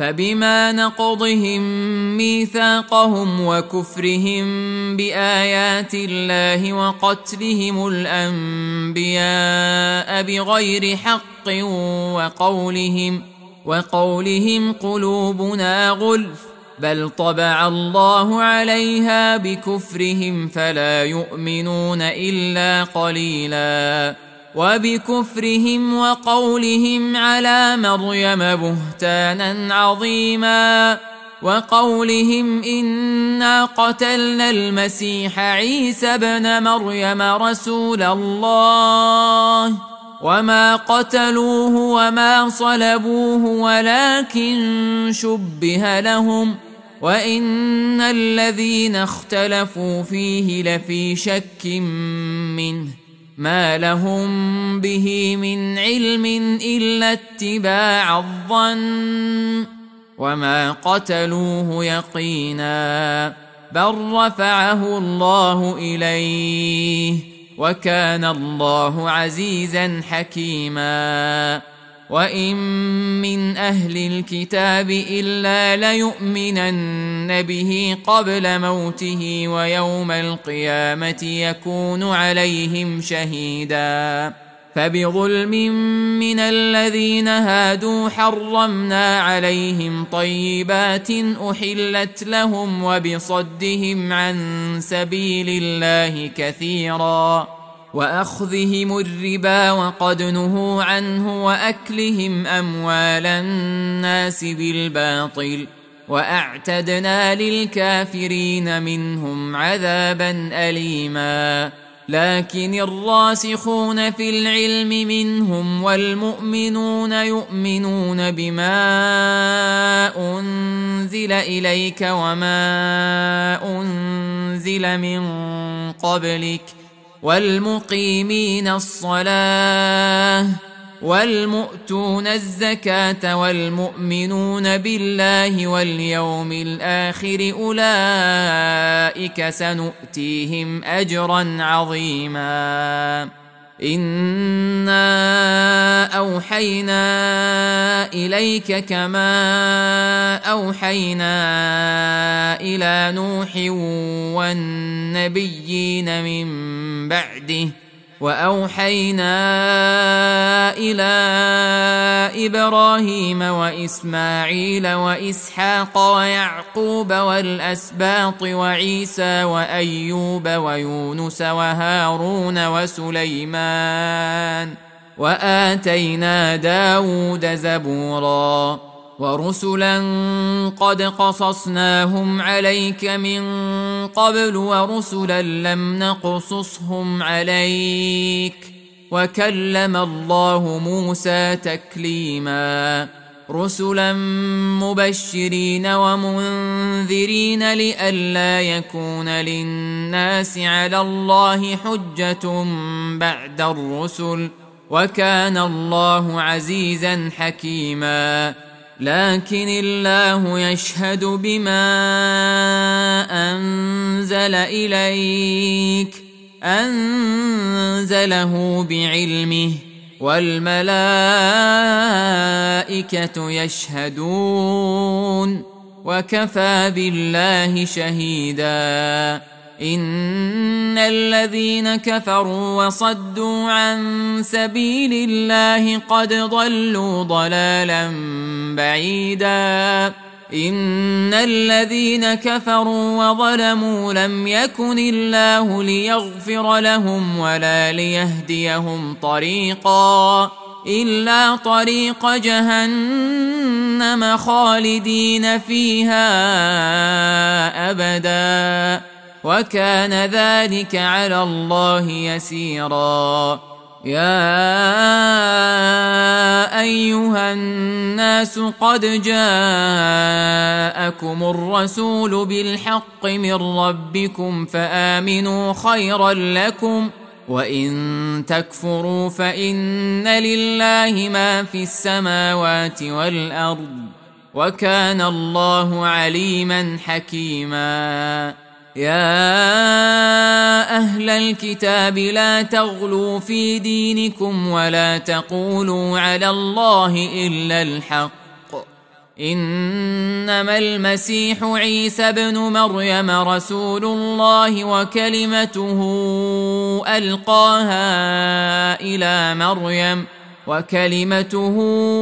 S1: فبما نقضهم ميثاقهم وكفرهم بآيات الله وقتلهم الأنبياء بغير حق وقولهم وقولهم قلوبنا غلف بل طبع الله عليها بكفرهم فلا يؤمنون إلا قليلا وبكفرهم وقولهم على مريم بهتانا عظيما وقولهم إنا قتلنا المسيح عيسى ابن مريم رسول الله وما قتلوه وما صلبوه ولكن شبه لهم وإن الذين اختلفوا فيه لفي شك منه ما لهم به من علم إلا اتباع الظن وما قتلوه يقينا بل رفعه الله إليه وكان الله عزيزا حكيما وإن من أهل الكتاب إلا ليؤمنن به قبل موته ويوم القيامة يكون عليهم شهيدا فبظلم من الذين هادوا حرمنا عليهم طيبات أحلت لهم وبصدهم عن سبيل الله كثيرا وأخذهم الربا وقد نهوا عنه وأكلهم أموال الناس بالباطل وأعتدنا للكافرين منهم عذابا أليما لكن الراسخون في العلم منهم والمؤمنون يؤمنون بما أنزل إليك وما أنزل من قبلك والمقيمين الصلاة والمؤتون الزكاة والمؤمنون بالله واليوم الآخر أولئك سنؤتيهم أجرا عظيما إنا أوحينا إليك كما أوحينا إلى نوح والنبيين من بعده وأوحينا إلى إبراهيم وإسماعيل وإسحاق ويعقوب والأسباط وعيسى وأيوب ويونس وهارون وسليمان وآتينا داود زبورا ورسلا قد قصصناهم عليك من قبل ورسلا لم نقصصهم عليك وكلم الله موسى تكليما رسلا مبشرين ومنذرين لئلا يكون للناس على الله حجة بعد الرسل وكان الله عزيزا حكيما لكن الله يشهد بما أنزل إليك أنزله بعلمه والملائكة يشهدون وكفى بالله شهيدا إن الذين كفروا وصدوا عن سبيل الله قد ضلوا ضلالا بعيدا إن الذين كفروا وظلموا لم يكن الله ليغفر لهم ولا ليهديهم طريقا إلا طريق جهنم خالدين فيها أبدا وكان ذلك على الله يسيرا يا أيها الناس قد جاءكم الرسول بالحق من ربكم فآمنوا خيرا لكم وإن تكفروا فإن لله ما في السماوات والأرض وكان الله عليما حكيما يا أهل الكتاب لا تغلوا في دينكم ولا تقولوا على الله إلا الحق إنما المسيح عيسى بن مريم رسول الله وكلمته ألقاها إلى مريم وكلمته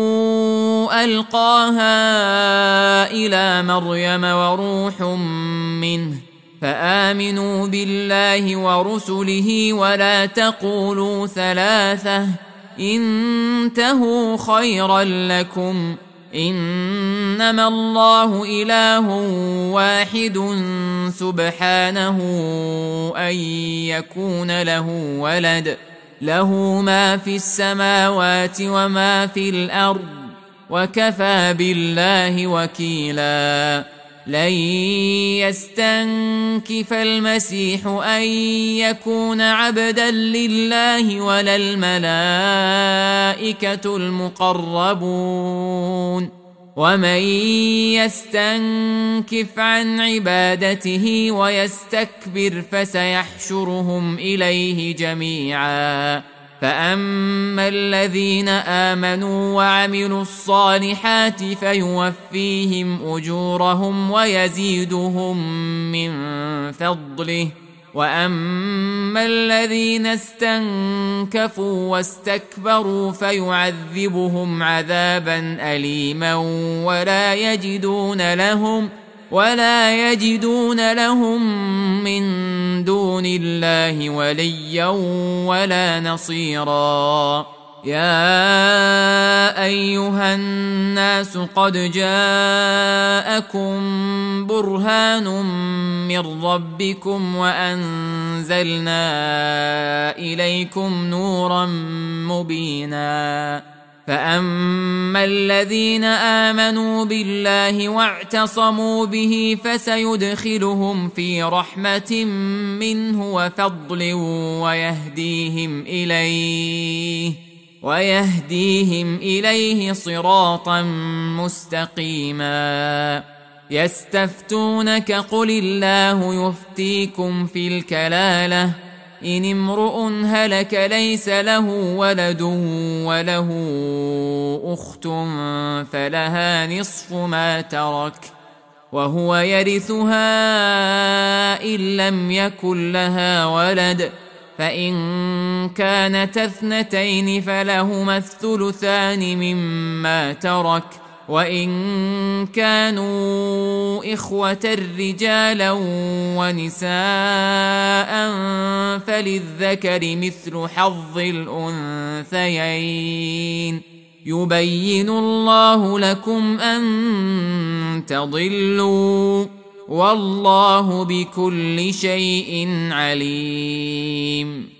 S1: ألقاها إلى مريم وروح منه فآمنوا بالله ورسله ولا تقولوا ثلاثة انتهوا خيرا لكم إنما الله إله واحد سبحانه أن يكون له ولد له ما في السماوات وما في الأرض وكفى بالله وكيلا لن يستنكف المسيح أن يكون عبدا لله ولا الملائكة المقربون ومن يستنكف عن عبادته ويستكبر فسيحشرهم إليه جميعا فأما الذين آمنوا وعملوا الصالحات فيوفيهم أجورهم ويزيدهم من فضله وأما الذين استنكفوا واستكبروا فيعذبهم عذابا أليما ولا يجدون لهم ولا يجدون لهم من دون الله وليا ولا نصيرا يا أيها الناس قد جاءكم برهان من ربكم وأنزلنا إليكم نورا مبينا فأما الذين آمنوا بالله واعتصموا به فسيدخلهم في رحمة منه وفضل ويهديهم إليه ويهديهم إليه صراطا مستقيما يستفتونك قل الله يفتيكم في الكلالة إن امرؤ هلك ليس له ولد وله أخت فلها نصف ما ترك وهو يرثها إن لم يكن لها ولد فإن كانت اثنتين فلهما الثلثان مما ترك وإن كانوا إخوة رجالا ونساء فللذكر مثل حظ الأنثيين يبين الله لكم أن تضلوا والله بكل شيء عليم.